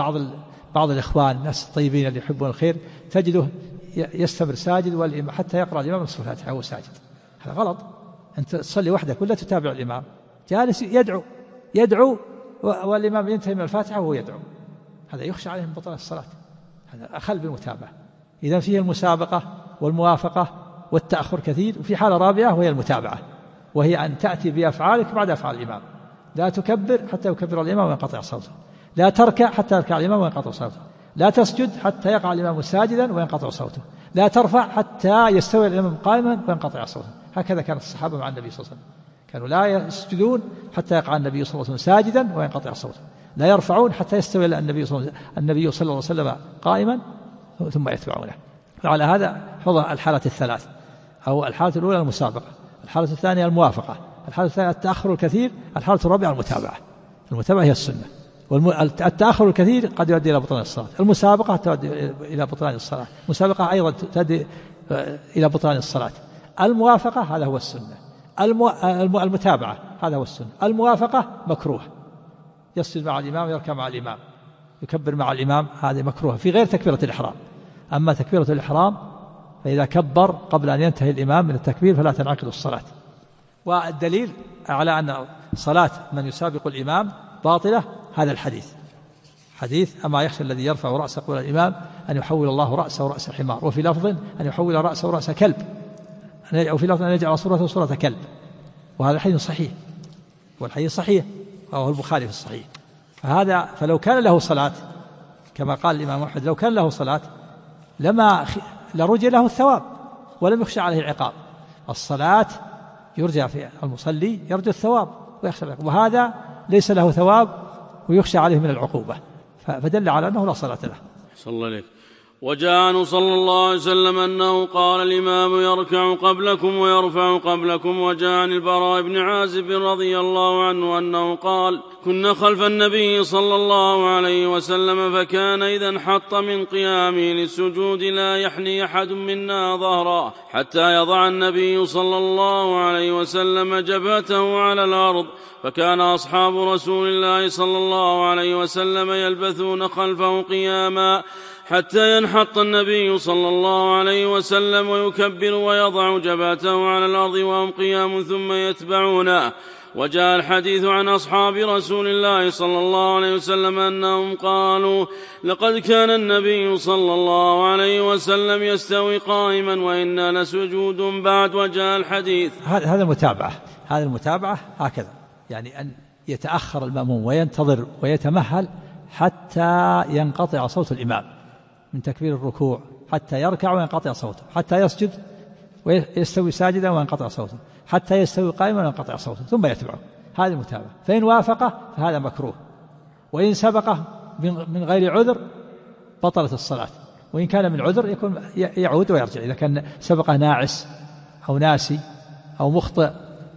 بعض الإخوان الناس الطيبين اللي يحبون الخير تجده يستمر ساجد والإمام حتى يقرأ الإمام نصف الفاتحة وهو ساجد، هذا غلط. أنت تصلي وحدك ولا تتابع الإمام، جالس يدعو والإمام ينتهي من الفاتحة وهو يدعو، هذا يخشى عليه من بطلان الصلاة، هذا أخل بالمتابعة. إذا فيه المسابقة والموافقة والتأخر كثير. وفي حالة رابعة وهي المتابعة، وهي أن تأتي بأفعالك بعد أفعال الإمام، لا تكبر حتى يكبر الإمام وينقطع صوته، لا تركع حتى يركع الإمام وينقطع صوته، لا تسجد حتى يقع الإمام ساجدا وينقطع صوته، لا ترفع حتى يستوي الإمام قائما وينقطع صوته. هكذا كان الصحابة مع النبي صلى الله عليه وسلم، كانوا لا يسجدون حتى يقع النبي صلى الله عليه وسلم ساجدا وينقطع صوته، لا يرفعون حتى يستوي النبي صلى الله عليه وسلم قائما ثم يتبعونه. وعلى هذا حضر الحالة الثلاث، أو الحالة الأولى المسابقة، الحالة الثانية الموافقة، الحالة الثانية التأخر الكثير، الحالة الرابعة المتابعة هي السنة. والتأخر الكثير قد يؤدي إلى بطلان الصلاة، المسابقة تؤدي إلى بطلان الصلاة، المسابقة أيضا تؤدي إلى بطلان الصلاة، الموافقة هذا هو السنة، المتابعة هذا هو السنة، الموافقة مكروه، يسجد مع الإمام يركع مع الإمام يكبر مع الإمام، هذه مكروه في غير تكبيرة الإحرام. أما تكبيرة الإحرام فإذا كبر قبل أن ينتهي الإمام من التكبير فلا تنعقد الصلاة. والدليل على أن صلاة من يسابق الإمام باطلة هذا حديث أما يخشى الذي يرفع رأسه قبل الإمام أن يحول الله رأسه رأس حمار، وفي لفظ أن يحول رأسه رأس كلب، وفي لفظ أن يجعل صورته صورة كلب. وهذا الحديث صحيح، والحديث صحيح وهو البخاري في الصحيح. فلو كان له صلاة كما قال الإمام أحمد، لو كان له صلاة لرجى له الثواب ولم يخشى عليه العقاب. الصلاة يرجى في المصلي يرجى الثواب ويخشى العقاب، وهذا ليس له ثواب ويخشى عليه من العقوبة، فدل على أنه لا صلاة له. صلى الله عليه. وجاء عنه صلى الله عليه وسلم أنه قال الإمام يركع قبلكم ويرفع قبلكم. وجاء عن البراء بن عازب رضي الله عنه أنه قال كنا خلف النبي صلى الله عليه وسلم فكان إذا انحط من قيامه للسجود لا يحني أحد منا ظهرا حتى يضع النبي صلى الله عليه وسلم جبهته على الأرض، فكان أصحاب رسول الله صلى الله عليه وسلم يلبثون خلفه قياما حتى ينحط النبي صلى الله عليه وسلم ويكبر ويضع جبهته على الأرض وهم قيام ثم يتبعونه. وجاء الحديث عن أصحاب رسول الله صلى الله عليه وسلم أنهم قالوا لقد كان النبي صلى الله عليه وسلم يستوي قائما وإنا لسجود بعد. وجاء الحديث هذا المتابعة هكذا، يعني أن يتأخر المأموم وينتظر ويتمهل حتى ينقطع صوت الإمام من تكبير الركوع، حتى يركع وينقطع صوته، حتى يسجد ويستوي ساجدا وينقطع صوته، حتى يستوي قائما وينقطع صوته ثم يتبعه. هذه المتابعة. فإن وافقه فهذا مكروه، وإن سبقه من غير عذر بطلت الصلاة، وإن كان من عذر يكون يعود ويرجع. إذا كان سبقه ناعس أو ناسي أو مخطئ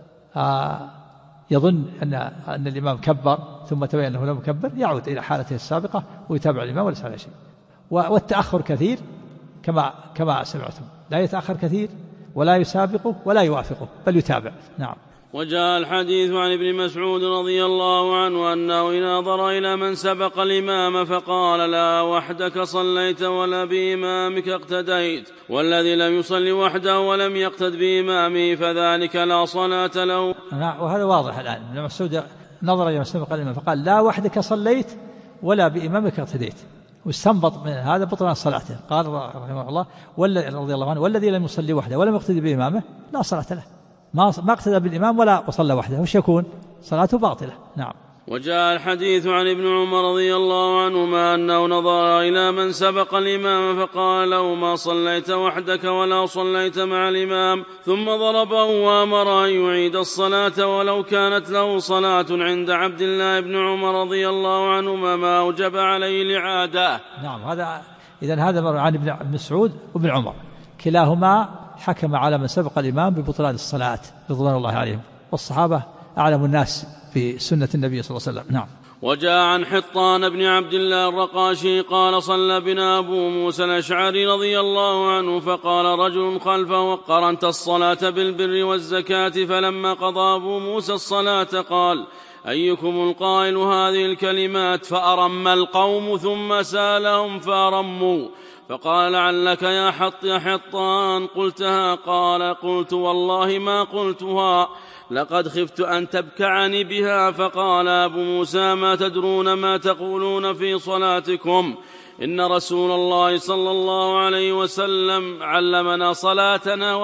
يظن أن الإمام كبر ثم تبين أنه لم يكبر، يعود إلى حالته السابقة ويتابع الإمام وليس على شيء. والتأخر كثير كما سمعتم، لا يتأخر كثير ولا يسابقه ولا يوافقه بل يتابع. نعم. وجاء الحديث عن ابن مسعود رضي الله عنه أنه نظر إلى من سبق الإمام فقال لا وحدك صليت ولا بإمامك اقتديت، والذي لم يصلي وحده ولم يقتد بإمامه فذلك لا صلاة له. وهذا واضح الآن. ابن مسعود نظر إلى من سبق الإمام فقال لا وحدك صليت ولا بإمامك اقتديت، واستنبط من هذا بطلان صلاته. قال رحمه الله رضي الله عنه والذي لم يصلي وحده ولم يقتدي بإمامه لا صلاة له، ما اقتدى بالإمام ولا صلى وحده، وش يكون؟ صلاته باطلة. نعم. وجاء الحديث عن ابن عمر رضي الله عنهما أنه نظر إلى من سبق الإمام فقال له: ما صليت وحدك ولا صليت مع الإمام، ثم ضربه وأمر أن يعيد الصلاة ولو كانت له صلاة عند عبد الله بن عمر رضي الله عنهما ما أوجب عليه الإعادة. نعم، هذا مر عن ابن مسعود وابن عمر، كلاهما حكم على من سبق الإمام ببطلان الصلاة رضوان الله عليهم، والصحابة أعلم الناس بسنة النبي صلى الله عليه وسلم. نعم. وجاء عن حطان بن عبد الله الرقاشي قال: صلى بنا أبو موسى الأشعري رضي الله عنه فقال رجل خلفه: قرنت الصلاة بالبر والزكاة. فلما قضى أبو موسى الصلاة قال: أيكم القائل هذه الكلمات؟ فأرم القوم ثم سالهم فأرموا، فقال: لعلك يا حطان قلتها؟ قال: قلت والله ما قلتها، لقد خفت أن تبكعني بها. فقال أبو موسى: ما تدرون ما تقولون في صلاتكم؟ إن رسول الله صلى الله عليه وسلم علمنا صلاتنا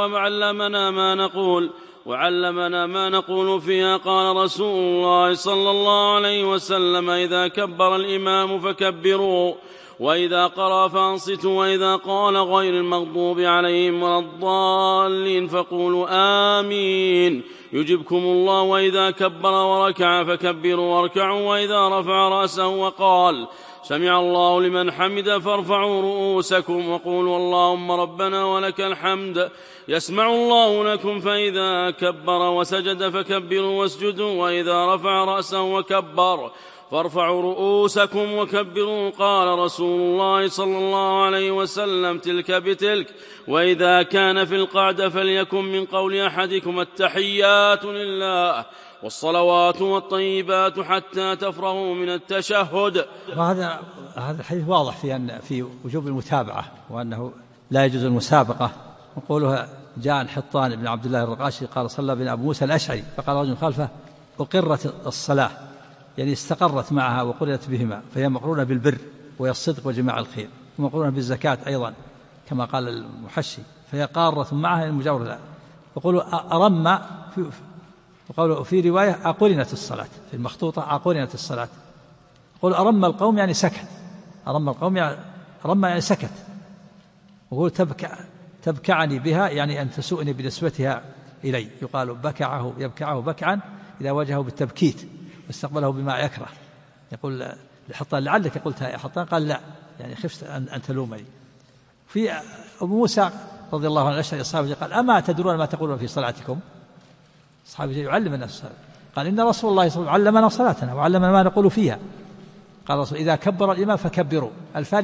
وعلمنا ما نقول فيها. قال رسول الله صلى الله عليه وسلم: إذا كبر الإمام فكبروا، وإذا قرأ فأنصتوا، وإذا قال غير المغضوب عليهم ولا الضالين فقولوا آمين يجبكم الله. وإذا كبر وركع فكبروا واركعوا، وإذا رفع رأسه وقال: سمع الله لمن حمد فارفعوا رؤوسكم وقولوا اللهم ربنا ولك الحمد يسمع الله لكم. فإذا كبر وسجد فكبروا واسجدوا، وإذا رفع رأسه وكبر فارفعوا رؤوسكم وكبروا. قال رسول الله صلى الله عليه وسلم: تلك بتلك. وإذا كان في القعدة فليكن من قول أحدكم: التحيات لله والصلوات والطيبات حتى تفرغوا من التشهد. هذا الحديث واضح في وجوب المتابعة، وأنه لا يجوز المسابقة. وقولها جاء عن حطان بن عبد الله الرقاشي قال: صلى بنا أبو موسى الأشعري فقال رجل خلفه: أقرت الصلاة، يعني استقرت معها وقرنت بهما، فهي مقرونة بالبر والصدق وجماع الخير، ومقرونة بالزكاة أيضا كما قال المحشي، فهي قارة معها المجاورة. وقولوا أرم وقالوا في رواية: أقرنت الصلاة، في المخطوطة أقرنت الصلاة. يقول أرم القوم يعني سكت، أرم القوم يعني سكت. وقول تبكعني بها يعني أن تسؤني بنسبتها إلي. يقال يبكعه بكعا إذا واجهه بالتبكيت واستقبله بما يكره. يقول لحطان: لعلك قلتها يا حطان؟ قال: لا، يعني خفت أن تلومني. في أبو موسى رضي الله عنه الأشعري الصحابي قال: أما تدرون ما تقولون في صلاتكم؟ الصحابي يعلم الناس، قال: إن رسول الله صلى الله عليه وسلم علمنا صلاتنا وعلمنا ما نقول فيها. قال رسول: إذا كبر الإمام فكبروا. الفاء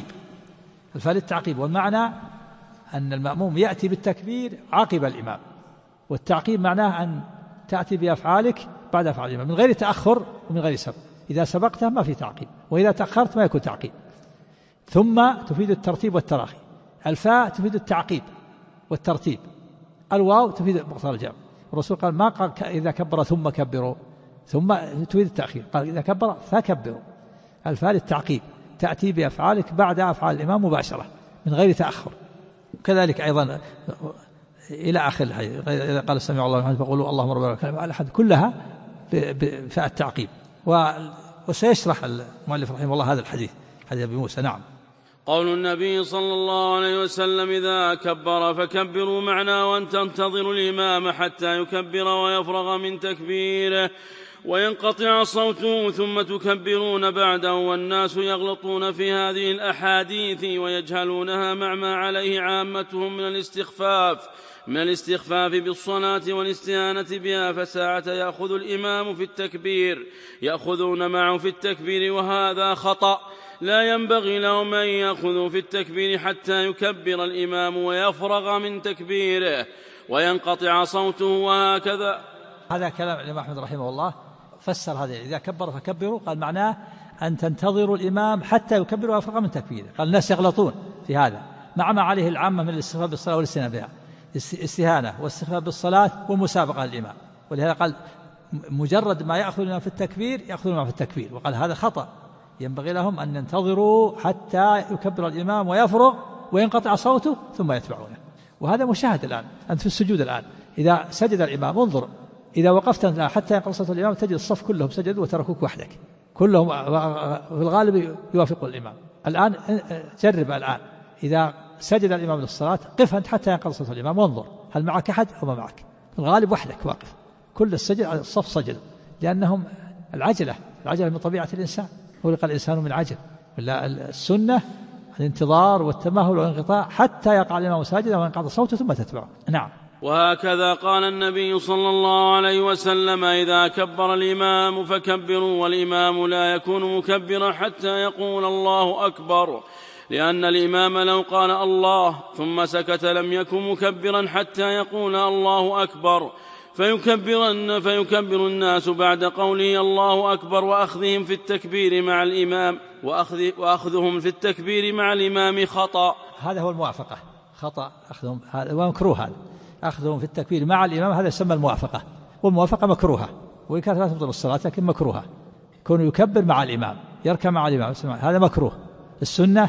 للتعقيب، والمعنى أن المأموم يأتي بالتكبير عقب الإمام، والتعقيب معناه أن تأتي بأفعالك بعد أفعال الإمام من غير تأخر ومن غير سبق. إذا سبقته ما في تعقيب، وإذا تأخرت ما يكون تعقيب. ثم تفيد الترتيب والتراخي. الفاء تفيد التعقيب والترتيب، الواو تفيد مقتضى الجمع. الرسول قال: ما قال إذا كبر ثم كبروا، ثم تفيد التأخير، قال: إذا كبر فكبروا. الفاء للتعقيب، تأتي بأفعالك بعد أفعال الإمام مباشرة من غير تأخر. كذلك أيضا إلى آخر الحديث: إذا قال سمع الله لمن فقولوا اللهم ربنا ولك الحمد، كلها بفاء التعقيب. وسيشرح المؤلف رحمه الله هذا الحديث، حديث أبي موسى. نعم. قول النبي صلى الله عليه وسلم: إذا كبر فكبروا، معناه أن تنتظروا الإمام حتى يكبر ويفرغ من تكبيره وينقطع صوته ثم تكبرون بعده. والناس يغلطون في هذه الأحاديث ويجهلونها مع ما عليه عامتهم من الاستخفاف بالصلاة والاستهانة بها، فساعة يأخذ الإمام في التكبير يأخذون معه في التكبير، وهذا خطأ. لا ينبغي لهم أن يأخذوا في التكبير حتى يكبر الإمام ويفرغ من تكبيره وينقطع صوته، وهكذا. هذا كلام الإمام أحمد رحمه الله، فسر هذا: إذا كبر فكبروا، قال معناه أن تنتظروا الإمام حتى يكبر ويفرغ من تكبيره. قال الناس يغلطون في هذا مع ما عليه العامة من الاستخفاف بالصلاة والاستهانة بها، استهانة واستخفاف بالصلاة ومسابقة للإمام. ولهذا قال: مجرد ما يأخذ الإمام في التكبير يأخذون معه في التكبير. وقال هذا خطأ، ينبغي لهم أن ينتظروا حتى يكبر الإمام ويفرغ وينقطع صوته ثم يتبعونه. وهذا مشاهد الآن، أنت في السجود الآن إذا سجد الإمام انظر إذا وقفت حتى ينقضي صوت الإمام تجد الصف كلهم سجدوا وتركوك وحدك، كلهم في الغالب يوافق الإمام. الآن جرب الآن، إذا سجد الإمام للصلاة قف أنت حتى ينقضي صوت الإمام وانظر هل معك أحد أو ما معك. في الغالب وحدك واقف، كل السجد على الصف سجد، لأنهم العجلة من طبيعة الإنسان، خلق الإنسان من عجل. السنة الانتظار والتمهل والانقطاع حتى يقع الإمام ساجدا وينقضي صوته ثم تتبعه. نعم. وهكذا قال النبي صلى الله عليه وسلم: إذا كبر الإمام فكبروا، والإمام لا يكون مكبرا حتى يقول الله أكبر، لأن الإمام لو قال الله ثم سكت لم يكن مكبرا حتى يقول الله أكبر، فيكبر الناس بعد قوله الله أكبر وأخذهم في التكبير مع الإمام وأخذهم في التكبير مع الإمام خطأ. هذا هو الموافقة، خطأ أخذهم، هذا ومكروه، هذا أخذهم في التكبير مع الإمام هذا يسمى الموافقة، والموافقة مكروهة وإن كانت لا تبطل الصلاة لكن مكروهة، كونه يكبر مع الإمام يركع مع الإمام هذا مكروه. السنة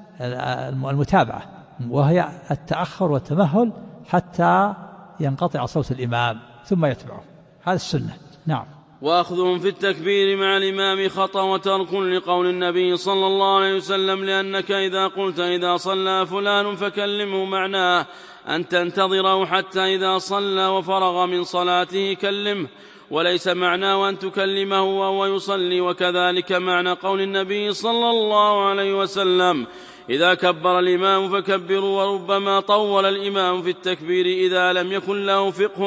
المتابعة، وهي التأخر والتمهل حتى ينقطع صوت الإمام ثم يتبعه، هذا السنة. نعم. وأخذهم في التكبير مع الإمام خطأ وترك لقول النبي صلى الله عليه وسلم: لأنك إذا قلت إذا صلى فلان فكلمه، معناه أن تنتظره حتى إذا صلى وفرغ من صلاته كلمه، وليس معناه أن تكلمه وهو يصلي. وكذلك معنى قول النبي صلى الله عليه وسلم: إذا كبر الإمام فكبروا. وربما طول الإمام في التكبير إذا لم يكن له فقه،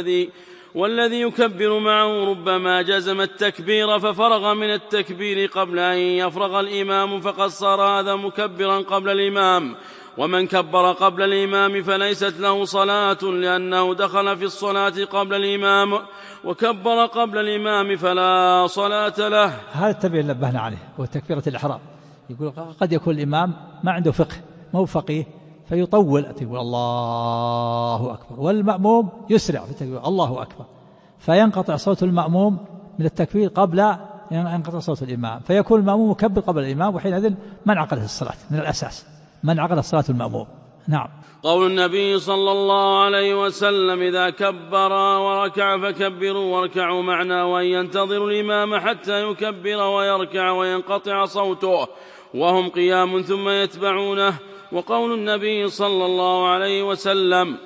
والذي يكبر معه ربما جزم التكبير ففرغ من التكبير قبل أن يفرغ الإمام، فقد صار هذا مكبرا قبل الإمام. ومن كبر قبل الإمام فليست له صلاة، لأنه دخل في الصلاة قبل الإمام، وكبر قبل الإمام فلا صلاة له. هذا التبع نبهنا عليه، هو تكبيرة الإحرام. يقول قد يكون الإمام ما عنده فقه، مو فقيه، فيطول يقول الله أكبر، والمأموم يسرع في التكبير الله أكبر، فينقطع صوت المأموم من التكبير قبل ينقطع صوت الإمام، فيكون المأموم مكبر قبل الإمام، وحينئذ من عقده الصلاة من الأساس، من عقد الصلاة المأموم. نعم. قول النبي صلى الله عليه وسلم: إذا كبر وركع فكبروا، واركعوا معنى وأن ينتظر الإمام حتى يكبر ويركع وينقطع صوته وهم قيام ثم يتبعونه. وقول النبي صلى الله عليه وسلم: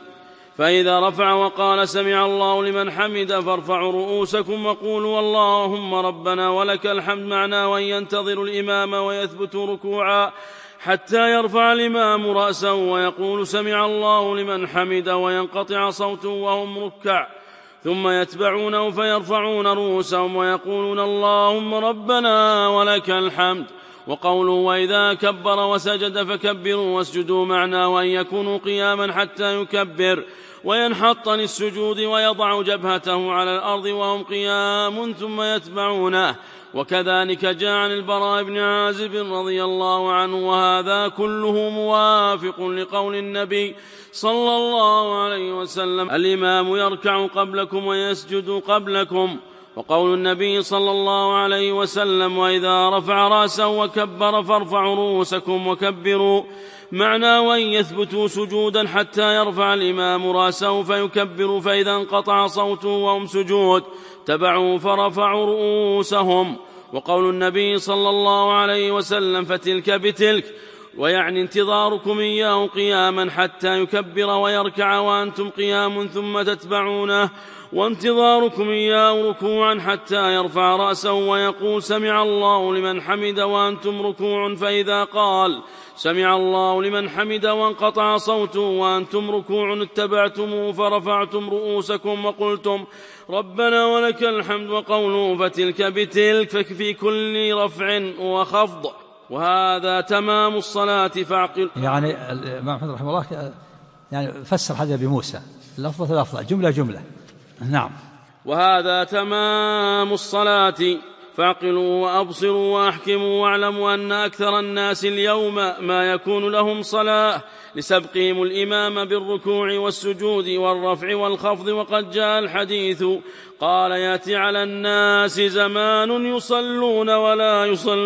فإذا رفع وقال سمع الله لمن حمد فارفعوا رؤوسكم وقولوا اللهم ربنا ولك الحمد، معنى وأن ينتظر الإمام ويثبت ركوعا حتى يرفع الإمام رأسه ويقول سمع الله لمن حمد وينقطع صوته وهم ركع، ثم يتبعونه فيرفعون رؤوسهم ويقولون اللهم ربنا ولك الحمد. وقوله وإذا كبر وسجد فكبروا واسجدوا، معنى وأن يكونوا قياما حتى يكبر وينحط للسجود ويضع جبهته على الأرض وهم قيام ثم يتبعونه. وكذلك جاء عن البراء بن عازب رضي الله عنه، وهذا كله موافق لقول النبي صلى الله عليه وسلم: الإمام يركع قبلكم ويسجد قبلكم. وقول النبي صلى الله عليه وسلم: وإذا رفع رأسه وكبر فارفعوا رؤوسكم وكبروا، معنى وأن يثبتوا سجودا حتى يرفع الإمام رأسه فيكبر، فإذا انقطع صوته وهم سجود تبعوا فرفعوا رؤوسهم. وقول النبي صلى الله عليه وسلم: فتلك بتلك، ويعني انتظاركم إياه قياما حتى يكبر ويركع وأنتم قيام ثم تتبعونه، وانتظاركم إياه ركوعا حتى يرفع رأسه ويقول سمع الله لمن حمد وأنتم ركوع، فإذا قال سمع الله لمن حمد وانقطع صوته وأنتم ركوع اتبعتموه فرفعتم رؤوسكم وقلتم ربنا ولك الحمد. وقوله فتلك بتلك ففي كل رفع وخفض، وهذا تمام الصلاة فاعقل. يعني الإمام أحمد رحمه الله يعني فسر هذا بموسى لفظة جملة. نعم. وهذا تمام الصلاة فاعقلوا وأبصروا وأحكموا واعلموا أن أكثر الناس اليوم ما يكون لهم صلاة لسبقهم الإمام بالركوع والسجود والرفع والخفض. وقد جاء الحديث قال يأتي على الناس زمان يصلون ولا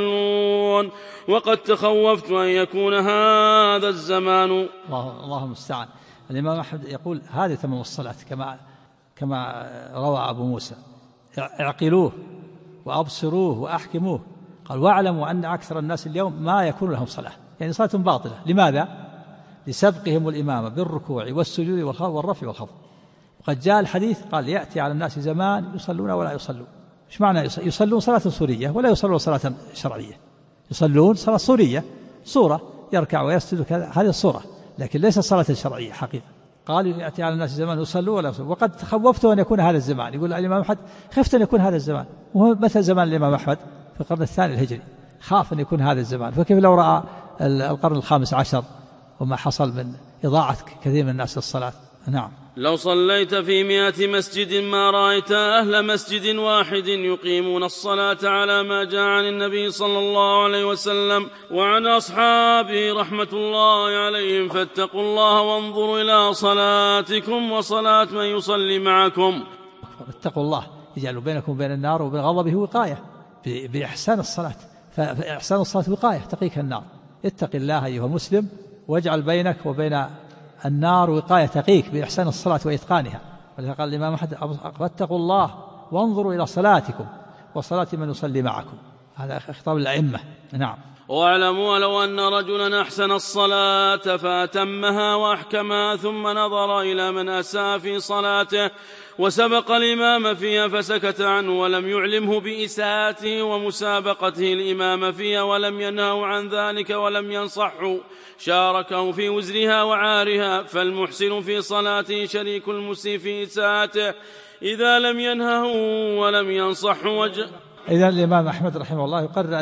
يصلون، وقد تخوفت أن يكون هذا الزمان. الله المستعان. الإمام أحمد يقول هذه تمام الصلاة كما روى أبو موسى: اعقلوه وأبصروه وأحكموه. قال: واعلموا أن أكثر الناس اليوم ما يكون لهم صلاة، يعني صلاة باطلة. لماذا؟ لسبقهم الإمامة بالركوع والسجود والرفع والخفض. وقد جاء الحديث قال: يأتي على الناس زمان يصلون ولا يصلون. إيش معنى يصلون؟ صلاة صورية، ولا يصلون صلاة شرعية. يصلون صلاة صورية، صورة يركع ويسجد كذا، هذه الصورة، لكن ليس صلاة شرعية حقيقة. قال: يأتي على الناس زمان يصلون ولا يصلون. وقد خوفت أن يكون هذا الزمان. يقول الإمام أحمد: خفت أن يكون هذا الزمان. ومتى زمان الإمام أحمد؟ في القرن الثاني الهجري. خاف أن يكون هذا الزمان، فكيف لو رأى القرن الخامس عشر وما حصل من إضاعة كثير من الناس للصلاة؟ نعم. لو صليت في 100 مسجد ما رأيت أهل مسجد واحد يقيمون الصلاة على ما جاء عن النبي صلى الله عليه وسلم وعن أصحابه رحمة الله عليهم. فاتقوا الله وانظروا إلى صلاتكم وصلاة من يصلي معكم. اتقوا الله، يجعل بينكم وبين النار وبين غضبه وقاية بإحسان الصلاة. فإحسان الصلاة وقاية تقيك النار. اتق الله أيها المسلم، واجعل بينك وبين النار وقاية تقيك بإحسان الصلاة وإتقانها. ولذا قال الإمام أحمد: واتقوا الله وانظروا إلى صلاتكم وصلاة من يصلي معكم. هذا خطاب الأئمة. نعم. واعلموا لو أن رجلا أحسن الصلاة فأتمها وأحكمها ثم نظر إلى من أساء في صلاته وسبق الإمام فيها فسكت عنه ولم يعلمه بإساءته ومسابقته الإمام فيها ولم ينهه عن ذلك ولم ينصحه شاركه في وزرها وعارها. فالمحسن في صلاته شريك المسيء في إساءته إذا لم ينهه ولم ينصحه. إذا الإمام أحمد رحمه الله يقرر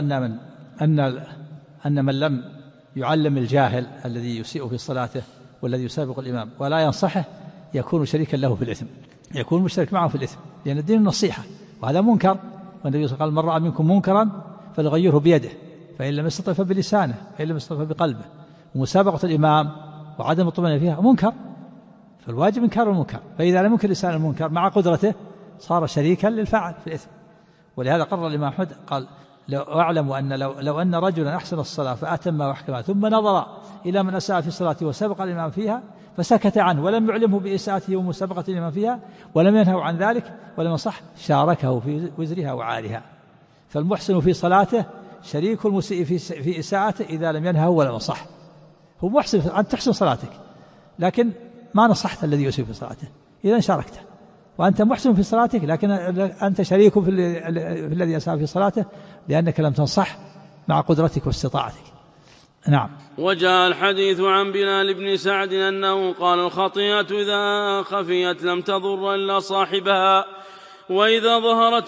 أن من لم يعلم الجاهل الذي يسيء في صلاته والذي يسابق الإمام ولا ينصحه يكون شريكا له في الإثم، يكون مشترك معه في الإثم، لأن الدين النصيحة، وهذا منكر. والنبي صلى الله عليه وسلم: من رأى منكم منكرا فليغيره بيده، فإن لم يستطع فبلسانه، فإن لم يستطع فبقلبه. ومسابقة الإمام وعدم الطمأنينة فيها منكر، فالواجب إنكار المنكر. فإذا لم ينكر لسان المنكر مع قدرته صار شريكا للفاعل في الإثم. ولهذا قرر الإمام أحمد قال: أعلم أن لو أن رجلا أحسن الصلاة فأتمها وأحكمها ثم نظر إلى من أساء في صلاته وسبق الإمام فيها فسكت عنه ولم يعلمه بإساءته ومسابقة الإمام فيها ولم ينهه عن ذلك ولم ينصح شاركه في وزرها وعارها. فالمحسن في صلاته شريك المسيء في إساءته إذا لم ينهه ولم ينصح. هو محسن أن تحسن صلاتك، لكن ما نصحت الذي يسيء في صلاته، إذا شاركته. وأنت محسن في صلاتك لكن أنت شريك في الذي أساء في صلاته لأنك لم تنصح مع قدرتك واستطاعتك. نعم. وجاء الحديث عن بلال بن سعد أنه قال: الخطيئة إذا خفيت لم تضر إلا صاحبها، وإذا ظهرت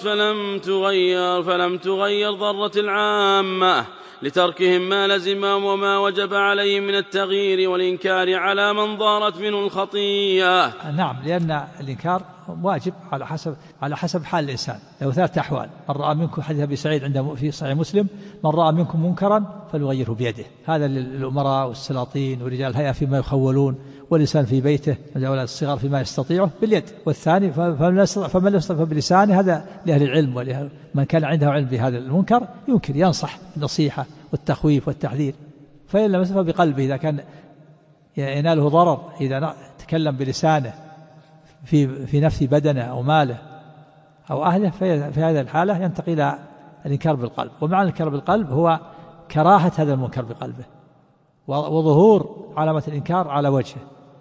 فلم تغير ضرت العامة لتركهم ما لزمهم وما وجب عليهم من التغيير والإنكار على من ضارت منه الخطيئة. نعم، لأن الإنكار واجب على حسب حال الإنسان. له 3 أحوال: من رأى منكم، حديث أبي سعيد عنده في صحيح مسلم: من رأى منكم منكرا فليغيره بيده. هذا للأمراء والسلاطين ورجال الهيئة فيما يخولون، والإنسان في بيته والأولاد الصغار فيما يستطيعه باليد. والثاني فمن يستطيع بلسانه، هذا لأهل العلم ومن كان عنده علم بهذا المنكر ينكر، ينصح بالنصيحة والتخويف والتحذير. فإن لم يستطع بقلبه، إذا كان يناله ضرر إذا تكلم بلسانه في نفس بدنه أو ماله أو أهله، في هذه الحالة ينتقل إلى الإنكار بالقلب. ومعنى الإنكار بالقلب هو كراهة هذا المنكر بقلبه، وظهور علامة الإنكار على وجهه،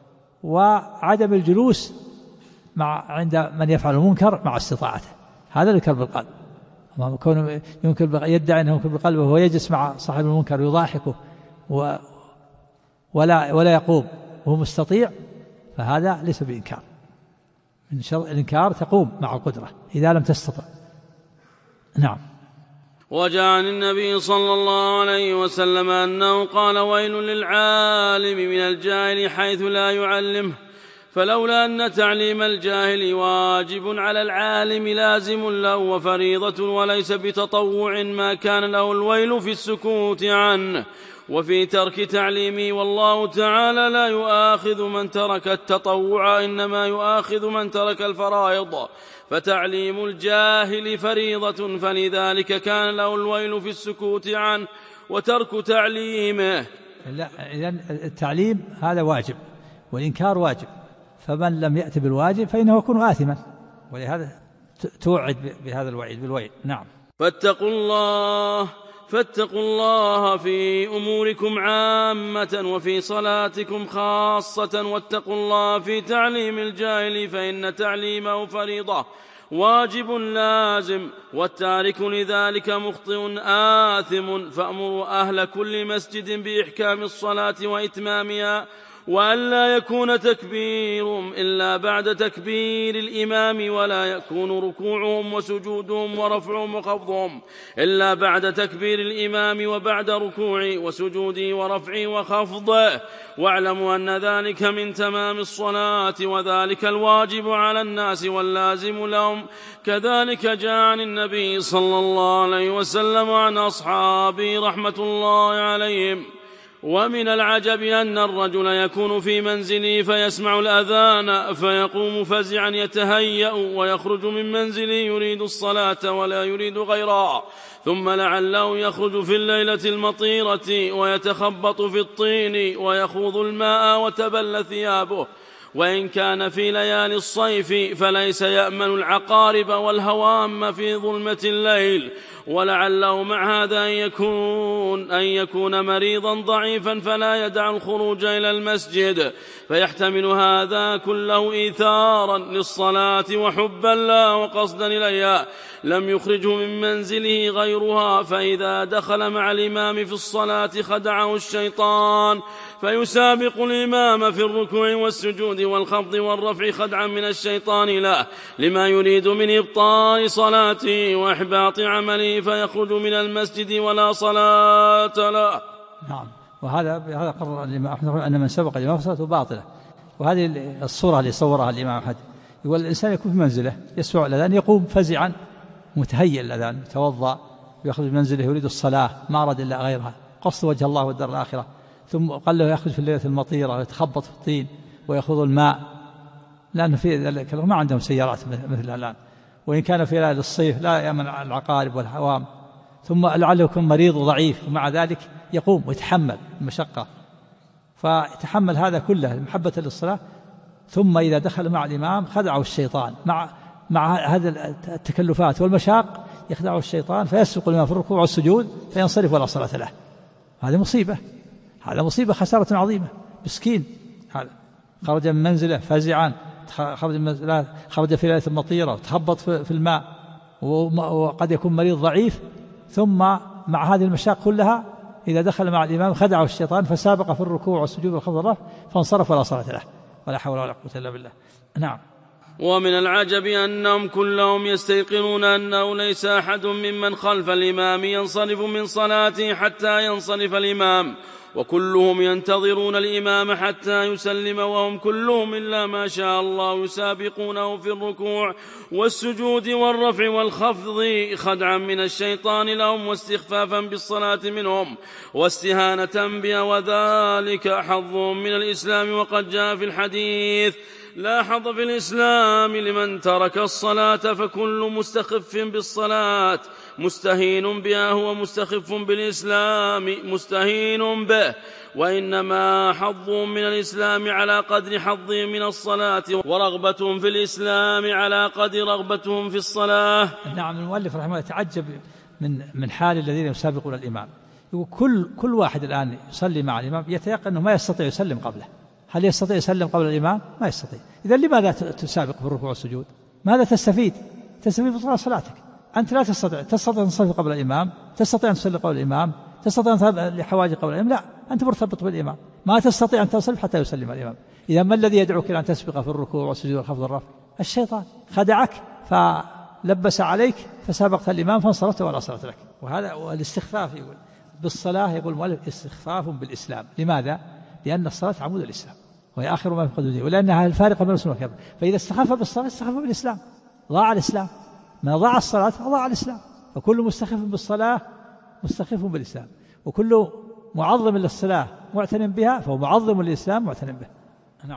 وعدم الجلوس عند من يفعل المنكر مع استطاعته. هذا الإنكار بالقلب. يدعي أنه ينكر بقلبه وهو يجلس مع صاحب المنكر يضاحكه ولا يقوم وهو مستطيع، فهذا ليس بإنكار. من شر الإنكار تقوم مع القدرة إذا لم تستطع. نعم. وجاء عن النبي صلى الله عليه وسلم أنه قال: ويل للعالم من الجاهل حيث لا يعلمه. فلولا أن تعليم الجاهل واجب على العالم لازم له وفريضة وليس بتطوع ما كان له الويل في السكوت عنه وفي ترك تعليمه. والله تعالى لا يؤاخذ من ترك التطوع إنما يؤاخذ من ترك الفرائض، فتعليم الجاهل فريضة، فلذلك كان له الويل في السكوت عنه وترك تعليمه. إذن التعليم هذا واجب والإنكار واجب، فمن لم يأت بالواجب فإنه يكون آثما، ولهذا توعد بهذا الوعيد بالوعيد. نعم. فاتقوا الله في أموركم عامة وفي صلاتكم خاصة، واتقوا الله في تعليم الجاهل، فإن تعليمه فريضة واجب لازم، والتارك لذلك مخطئ آثم. فأمروا أهل كل مسجد بإحكام الصلاة وإتمامها، وأن لا يكون تكبيرهم إلا بعد تكبير الإمام، ولا يكون ركوعهم وسجودهم ورفعهم وخفضهم إلا بعد تكبير الإمام وبعد ركوعه وسجوده ورفعه وخفضه. واعلموا أن ذلك من تمام الصلاة، وذلك الواجب على الناس واللازم لهم. كذلك جاء عن النبي صلى الله عليه وسلم وعن أصحابه رحمة الله عليهم. ومن العجب أن الرجل يكون في منزله فيسمع الأذان فيقوم فزعا يتهيأ ويخرج من منزله يريد الصلاة ولا يريد غيرها، ثم لعله يخرج في الليلة المطيرة ويتخبط في الطين ويخوض الماء وتبل ثيابه. وإن كان في ليالي الصيف فليس يأمن العقارب والهوام في ظلمة الليل، ولعله مع هذا أن يكون مريضا ضعيفا فلا يدع الخروج إلى المسجد، فيحتمل هذا كله إيثارا للصلاة وحبا لا وقصدا إليها لم يخرجه من منزله غيرها. فإذا دخل مع الإمام في الصلاة خدعه الشيطان فيسابق الإمام في الركوع والسجود والخفض والرفع خدعا من الشيطان له لما يريد من إبطال صلاته وإحباط عمله، فيخرج من المسجد ولا صلاة له. نعم. وهذا قرر الإمام أحمد أن من سبق الإمام صلاته باطلة. وهذه الصورة اللي صورها الإمام أحمد، يقول الإنسان يكون في منزله يسمع الأذان يقوم فزعا متهيئ الأذان، يتوضأ ويخرج من منزله يريد الصلاة ما أراد إلا غيرها، قصد وجه الله والدار الآخرة، ثم قال له يخرج في الليلة المطيرة ويتخبط في الطين ويأخذ الماء، لأنه في ذلك ما عندهم سيارات مثل الآن، وإن كان في ليلة الصيف لا يأمن العقارب والحوام، ثم لعله يكون مريض وضعيف ومع ذلك يقوم ويتحمل المشقة، فيتحمل هذا كله محبة للصلاة. ثم إذا دخل مع الإمام خدعه الشيطان مع هذه التكلفات والمشاق، يخدعه الشيطان فيسبق الإمام في الركوع والسجود فينصرف ولا صلاة له. هذه مصيبة خسارة عظيمة. مسكين هذا خرج من منزله فزعا، خرج في ليلة المطيرة وتخبط في الماء، وقد يكون مريض ضعيف، ثم مع هذه المشاق كلها إذا دخل مع الإمام خدعه الشيطان فسابق في الركوع والسجود والخفض والرفع فانصرف ولا صلاة له، ولا حول ولا قوة إلا بالله. نعم. ومن العجب أنهم كلهم يستيقنون أنه ليس أحد ممن خلف الإمام ينصرف من صلاته حتى ينصرف الإمام، وكلهم ينتظرون الإمام حتى يسلم، وهم كلهم إلا ما شاء الله يسابقونه في الركوع والسجود والرفع والخفض خدعا من الشيطان لهم واستخفافا بالصلاة منهم واستهانة بها، وذلك حظهم من الإسلام. وقد جاء في الحديث: لا حظ في الإسلام لمن ترك الصلاة، فكل مستخف بالصلاة مستهين بها هو مستخف بالإسلام مستهين به، وإنما حظهم من الإسلام على قدر حظهم من الصلاة، ورغبتهم في الإسلام على قدر رغبتهم في الصلاة. نعم. المؤلف رحمه الله يتعجب من حال الذين يسابقون الإمام. كل واحد الآن يصلي مع الإمام يتيقن أنه ما يستطيع يسلم قبله. هل يستطيع يسلم قبل الإمام؟ ما يستطيع. إذا لماذا تسابق في الركوع والسجود؟ ماذا تستفيد بطول صلاتك؟ أنت لا تستطيع تصلي قبل الإمام، تستطيع أن تصلي قبل الإمام، تستطيع أن تذهب لحواجك قبل الإمام، لا، أنت مرتبط بالإمام، ما تستطيع أن تصل حتى يسلم الإمام. إذا ما الذي يدعوك إلى أن تسبق في الركوع والسجود والخفض والرفع؟ الشيطان خدعك فلبس عليك فسابقت الإمام فانصرفت ولا صلاة لك. وهذا والاستخفاف يقول بالصلاة، يقول المؤلف استخفاف بالإسلام. لماذا؟ لأن الصلاة عمود الإسلام وهي آخر ما يفقد به، ولأنها الفارقة بين المسلم والكافر. فإذا استخف بالصلاة استخف بالإسلام، ضاع الإسلام. ما ضاع الصلاة ضاع الإسلام. فكل مستخف بالصلاة مستخف بالإسلام، وكل معظم للصلاة معتن بها فهو معظم للإسلام معتن به. نعم.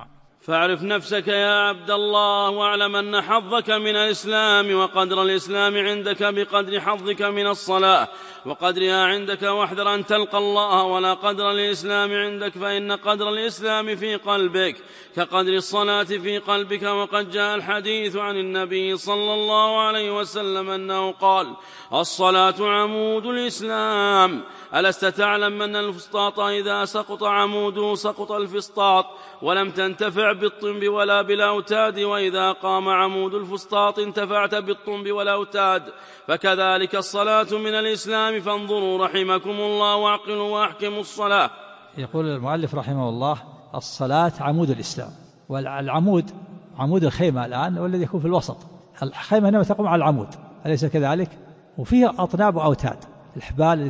فاعرف نفسك يا عبد الله، واعلم أن حظك من الإسلام وقدر الإسلام عندك بقدر حظك من الصلاة وقدرها عندك، واحذر أن تلقى الله ولا قدر للإسلام عندك، فإن قدر الإسلام في قلبك كقدر الصلاة في قلبك. وقد جاء الحديث عن النبي صلى الله عليه وسلم أنه قال: الصلاة عمود الإسلام. ألست تعلم أن الفسطاط إذا سقط عموده سقط الفسطاط ولم تنتفع بالطنب ولا بالأوتاد، وإذا قام عمود الفسطاط انتفعت بالطنب والأوتاد، فكذلك الصلاة من الإسلام. فانظروا رحمكم الله واعقلوا وأحكموا الصلاة. يقول المؤلف رحمه الله: الصلاة عمود الإسلام. والعمود عمود الخيمة الآن والذي يكون في الوسط، الخيمة إنما تقوم على العمود، أليس كذلك؟ وفيه أطناب وأوتاد، الحبال اللي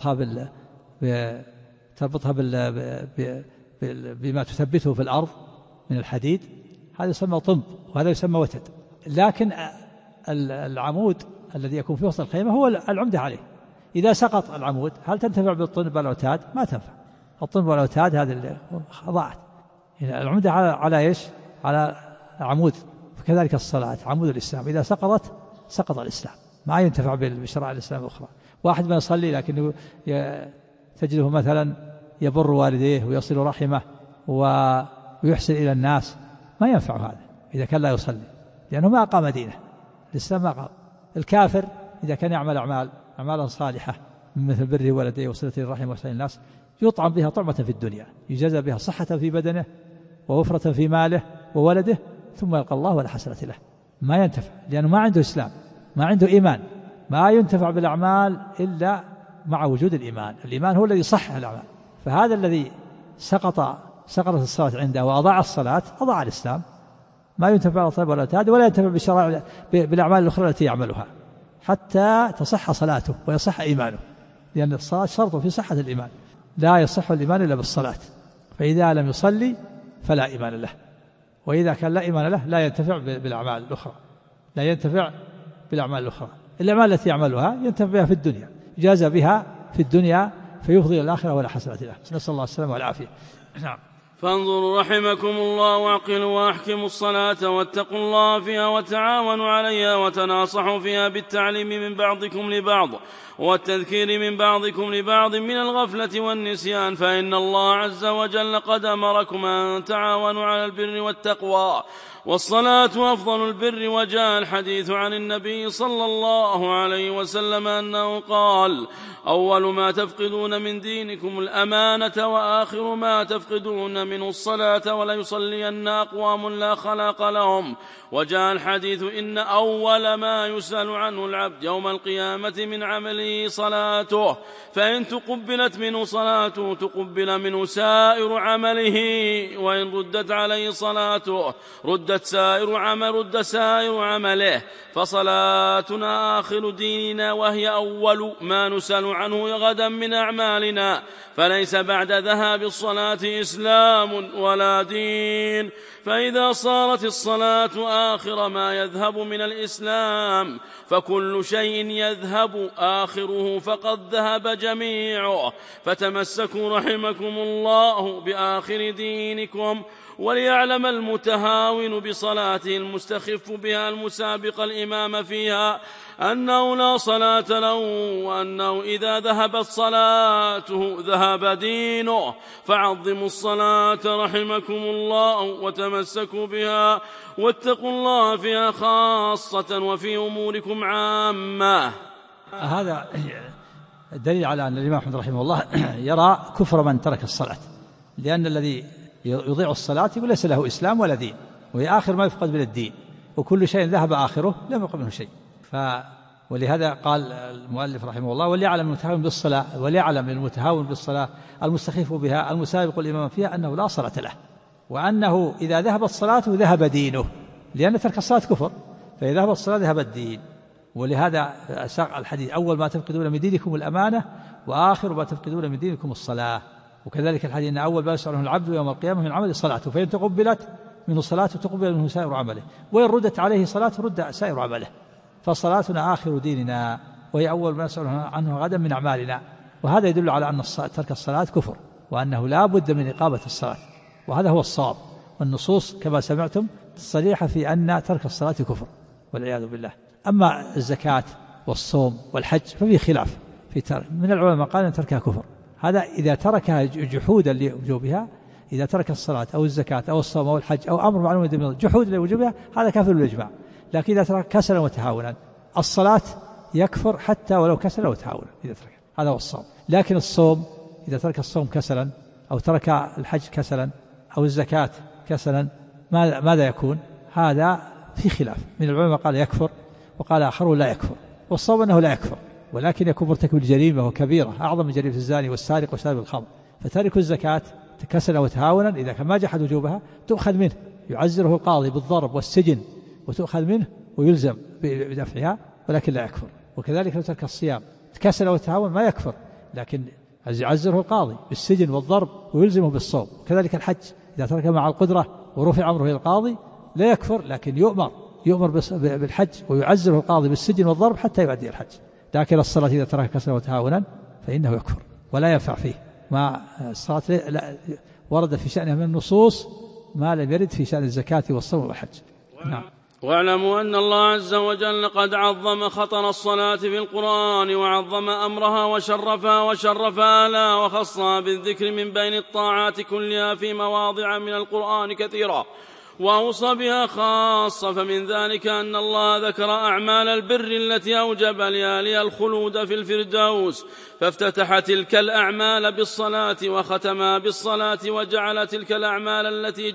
تربطها بما تثبته في الأرض من الحديد، هذا يسمى طنب وهذا يسمى وتد. لكن العمود الذي يكون في وسط الخيمة هو العمدة عليه. إذا سقط العمود هل تنتفع بالطنب والأوتاد؟ ما تنفع. الطنب والأوتاد هذه اللي ضاعت. العمدة على إيش؟ على عمود. فكذلك الصلاة عمود الإسلام، إذا سقطت سقط الإسلام، ما ينتفع بشرائع الإسلام الأخرى. واحد ما يصلي لكنه تجده مثلا يبر والديه ويصل رحمه ويحسن إلى الناس، ما ينفع هذا إذا كان لا يصلي، لأنه ما أقام دينه. الإسلام ما أقام. الكافر إذا كان يعمل أعمالا صالحة مثل بره والديه وصلة الرحم وإحسان الناس، يطعم بها طعمة في الدنيا، يجازى بها صحة في بدنه ووفرة في ماله وولده، ثم يلقى الله ولا حسنة له. ما ينتفع لأنه ما عنده إسلام، ما عنده إيمان. ما ينتفع بالأعمال إلا مع وجود الإيمان. الإيمان هو الذي يصحح الأعمال. فهذا الذي سقطت الصلاة عنده وأضاع الصلاة أضاع الإسلام. ما ينتفع بالطيب ولا تاد، ولا ينتفع بالأعمال الأخرى التي يعملها حتى تصح صلاته ويصح إيمانه، لأن الصلاة شرط في صحة الإيمان. لا يصح الإيمان إلا بالصلاة، فإذا لم يصلي فلا إيمان له، وإذا كان لا إيمان له لا ينتفع بالأعمال الأخرى، لا ينتفع بالأعمال الأخرى. الأعمال التي يعملها ينتفع بها في الدنيا، يجازى بها في الدنيا فيفضي الآخرة ولا حسنة له. نسأل الله السلامة والعافية. نعم. فانظروا رحمكم الله واعقلوا واحكموا الصلاة واتقوا الله فيها وتعاونوا عليها وتناصحوا فيها بالتعليم من بعضكم لبعض والتذكير من بعضكم لبعض من الغفلة والنسيان، فإن الله عز وجل قد أمركم أن تعاونوا على البر والتقوى، والصلاة أفضل البر. وجاء الحديث عن النبي صلى الله عليه وسلم أنه قال: أول ما تفقدون من دينكم الأمانة، وآخر ما تفقدون منه الصلاة، ولا يصلين أقوام لا خلاق لهم. وجاء الحديث: إن أول ما يسأل عنه العبد يوم القيامة من عمله صلاته، فإن تقبلت منه صلاته تقبل منه سائر عمله، وإن ردت عليه صلاته رد سائر عمله. فصلاتنا آخر ديننا، وهي أول ما نسأل عنه غدا من أعمالنا، فليس بعد ذهاب الصلاة إسلام ولا دين. فإذا صارت الصلاة آخر ما يذهب من الإسلام، فكل شيء يذهب آخره فقد ذهب جميعه. فتمسكوا رحمكم الله بآخر دينكم. وليعلم المتهاون بصلاته المستخف بها المسابق الإمام فيها أنه لا صلاة له، وأنه إذا ذهبت صلاته ذهب دينه. فعظموا الصلاة رحمكم الله وتمسكوا بها، واتقوا الله فيها خاصة وفي أموركم عامة. هذا دليل على أن الإمام أحمد رحمه الله يرى كفر من ترك الصلاة، لأن الذي يضيع الصلاة يقول ليس له إسلام ولا دين، وهي آخر ما يفقد من الدين، وكل شيء ذهب آخره لم يبق منه شيء. ولهذا قال المؤلف رحمه الله: وليعلم المتهاون بالصلاة، وليعلم المتهاون بالصلاة المستخف بها المسابق الإمام فيها أنه لا صلاة له، وأنه إذا ذهبت صلاته ذهب دينه، لأن ترك الصلاة كفر، فإذا ذهب الصلاة ذهب الدين. ولهذا ساق الحديث: أول ما تفقدون من دينكم الأمانة، وآخر ما تفقدون من دينكم الصلاة. وكذلك الحديث: أن أول ما يسأله العبد يوم القيامة من عمل صلاته، فإن تقبلت منه صلاته تقبل منه سائر عمله، وإن ردت عليه صلاته رد سائر عمله. فصلاتنا آخر ديننا، وهي أول ما يسأل عنه غدا من أعمالنا. وهذا يدل على أن ترك الصلاة كفر، وأنه لا بد من إقامة الصلاة، وهذا هو الصواب. والنصوص كما سمعتم صريحة في أن ترك الصلاة كفر والعياذ بالله. أما الزكاة والصوم والحج ففي خلاف في ترك، من العلماء قال أن تركها كفر، هذا إذا تركها جحودا لوجوبها، إذا ترك الصلاة أو الزكاة أو الصوم أو الحج أو أمر معلوم جحود لوجوبها هذا كافر بالإجماع. لكن إذا ترك كسلا وتهاونا، الصلاة يكفر حتى ولو كسلا وتهاونا إذا ترك، هذا هو الصوم. لكن الصوم إذا ترك الصوم كسلا أو ترك الحج كسلا أو الزكاة كسلا ماذا يكون؟ هذا في خلاف، من العلماء قال يكفر وقال آخرون لا يكفر، والصوم أنه لا يكفر ولكن يكون مرتكب الجريمة وكبيرة أعظم من جريمة الزاني والسارق وشارب الخمر. فتارك الزكاة كسلا وتهاونا إذا كان ما جحد وجوبها تؤخذ منه، يعزره القاضي بالضرب والسجن وتؤخذ منه ويلزم بدفعها ولكن لا يكفر. وكذلك لو ترك الصيام كسلا وتهاون ما يكفر، لكن يعزره القاضي بالسجن والضرب ويلزمه بالصوم. وكذلك الحج إذا ترك مع القدرة ورفع أمره إلى القاضي لا يكفر، لكن يؤمر بالحج ويعزره القاضي بالسجن والضرب حتى يؤدي الحج. لكن الصلاة إذا ترك كسلا وتهاونا فإنه يكفر ولا ينفع فيه، ما الصلاة ورد في شأنها من النصوص ما لم يرد في شأن الزكاة والصوم والحج. نعم. واعلموا أن الله عز وجل قد عظم خطر الصلاة في القرآن وعظم أمرها وشرفها لا وخصها بالذكر من بين الطاعات كلها في مواضع من القرآن كثيرا، وأوصى بها خاصة. فمن ذلك أن الله ذكر أعمال البر التي أوجب لآلها الخلود في الفردوس، فافتتح تلك الأعمال بالصلاة وختمها بالصلاة، وجعل تلك الأعمال التي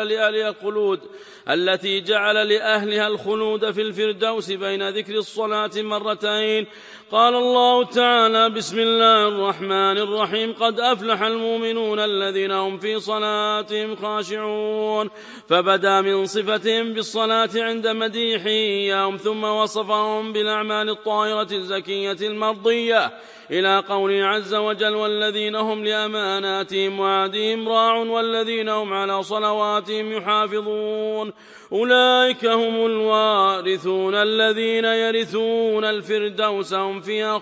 جعل لأهلها الخلود في الفردوس بين ذكر الصلاة مرتين. قال الله تعالى: بسم الله الرحمن الرحيم: قد أفلح المؤمنون الذين هم في صلاتهم خاشعون. فبدأ من صفتهم بالصلاة عند مديحه إياهم، ثم وصفهم بالأعمال الطاهرة الزكية المرضية إلى قوله عز وجل: والذين هم لأماناتهم وعهدهم راعون والذين هم على صلواتهم يحافظون. أولئك هم الوارثون الذين يرثون الفردوس هم فيها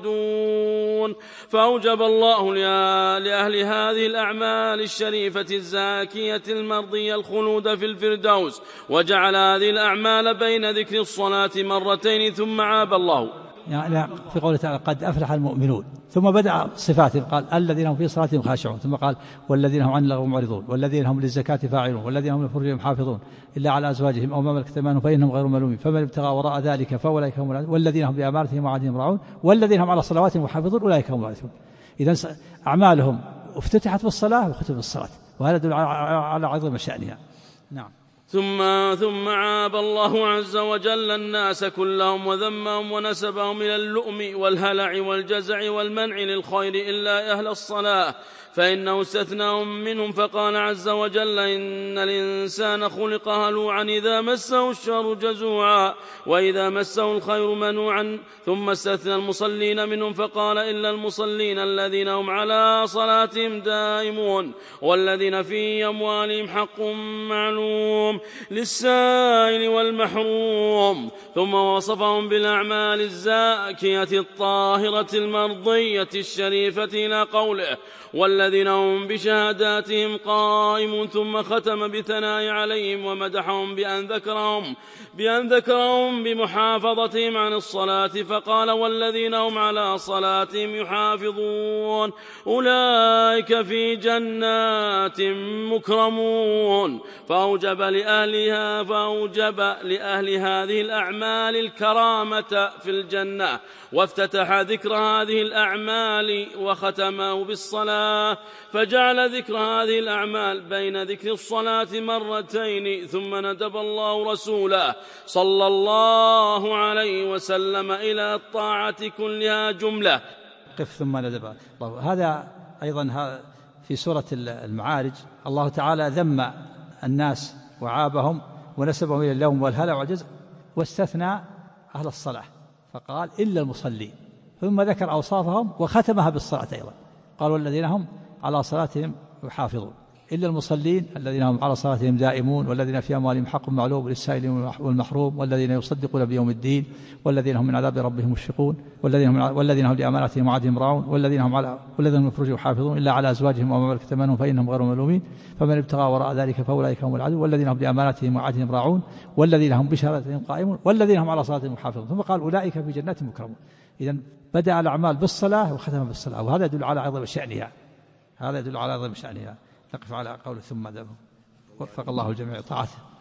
خالدون. فأوجب الله لأهل هذه الأعمال الشريفة الزاكية المرضية الخلود في الفردوس، وجعل هذه الأعمال بين ذكر الصلاة مرتين، ثم عاب الله يعني في قوله تعالى: قد أفلح المؤمنون، ثم بدأ صفاتهم قال: الذين هم في صلاتهم خاشعون، ثم قال: والذين هم عن اللغو معرضون، والذين هم للزكاة فاعلون، والذين هم لفروجهم حافظون إلا على أزواجهم أو ما ملكت أيمانهم فإنهم غير ملومين، فمن ابتغى وراء ذلك فأولئك هم العادون، والذين هم بأمانتهم وعهدهم راعون، والذين هم على صلواتهم يحافظون أولئك هم الوارثون. إذن أعمالهم افتتحت بالصلاة وختمت بالصلاة، وهذا يدل على عظم شأنها. نعم. ثم عاب الله عز وجل الناس كلهم وذمهم ونسبهم إلى اللؤم والهلع والجزع والمنع للخير إلا أهل الصلاة، فإنه استثناهم منهم، فقال عز وجل: إن الإنسان خلق هلوعا إذا مسه الشر جزوعا وإذا مسه الخير منوعا. ثم استثنى المصلين منهم فقال: إلا المصلين الذين هم على صلاتهم دائمون والذين في أموالهم حق معلوم للسائل والمحروم. ثم وصفهم بالأعمال الزاكية الطاهرة المرضية الشريفة إلى قوله: والذين هم بشهاداتهم قائمون. ثم ختم بثناء عليهم ومدحهم بأن ذكرهم بمحافظتهم عن الصلاة، فقال: والذين هم على صلاتهم يحافظون أولئك في جنات مكرمون. فأوجب لأهل هذه الأعمال الكرامة في الجنة، وافتتح ذكر هذه الأعمال وختمه بالصلاة، فجعل ذكر هذه الأعمال بين ذكر الصلاة مرتين. ثم ندب الله رسوله صلى الله عليه وسلم إلى الطاعة كلها جملة. ثم ندب الله. هذا أيضا في سورة المعارج الله تعالى ذم الناس وعابهم ونسبهم إلى اللوم والهلع والجزع، واستثنى أهل الصلاة فقال: إلا المصلين. ثم ذكر أوصافهم وختمها بالصلاة أيضا، قال: والذين هم على صلاتهم يحافظون. إلا المصلين الذين هم على صلاتهم دائمون، والذين في أموالهم حق معلوم للسائل والمحروم، والذين يصدقون بيوم الدين، والذين هم من عذاب ربهم مشفقون، والذين هم لأماناتهم وعهدهم راعون، والذين هم لفروجهم حافظون إلا على أزواجهم وما ملكت أيمانهم فإنهم غير ملومين، فمن ابتغى وراء ذلك فأولئك هم العدو، والذين هم لأماناتهم وعهدهم راعون، والذين هم بشهادتهم قائمون، والذين هم على صلاتهم محافظون. ثم قال أولئك في جنات مكرمون. إذن بدأ الأعمال بالصلاة وختم بالصلاة، وهذا يدل على عظم شأنها، هذا يدل على عظم شأنها. نقف على قول ثم دبر. وفق الله الجميع طاعته.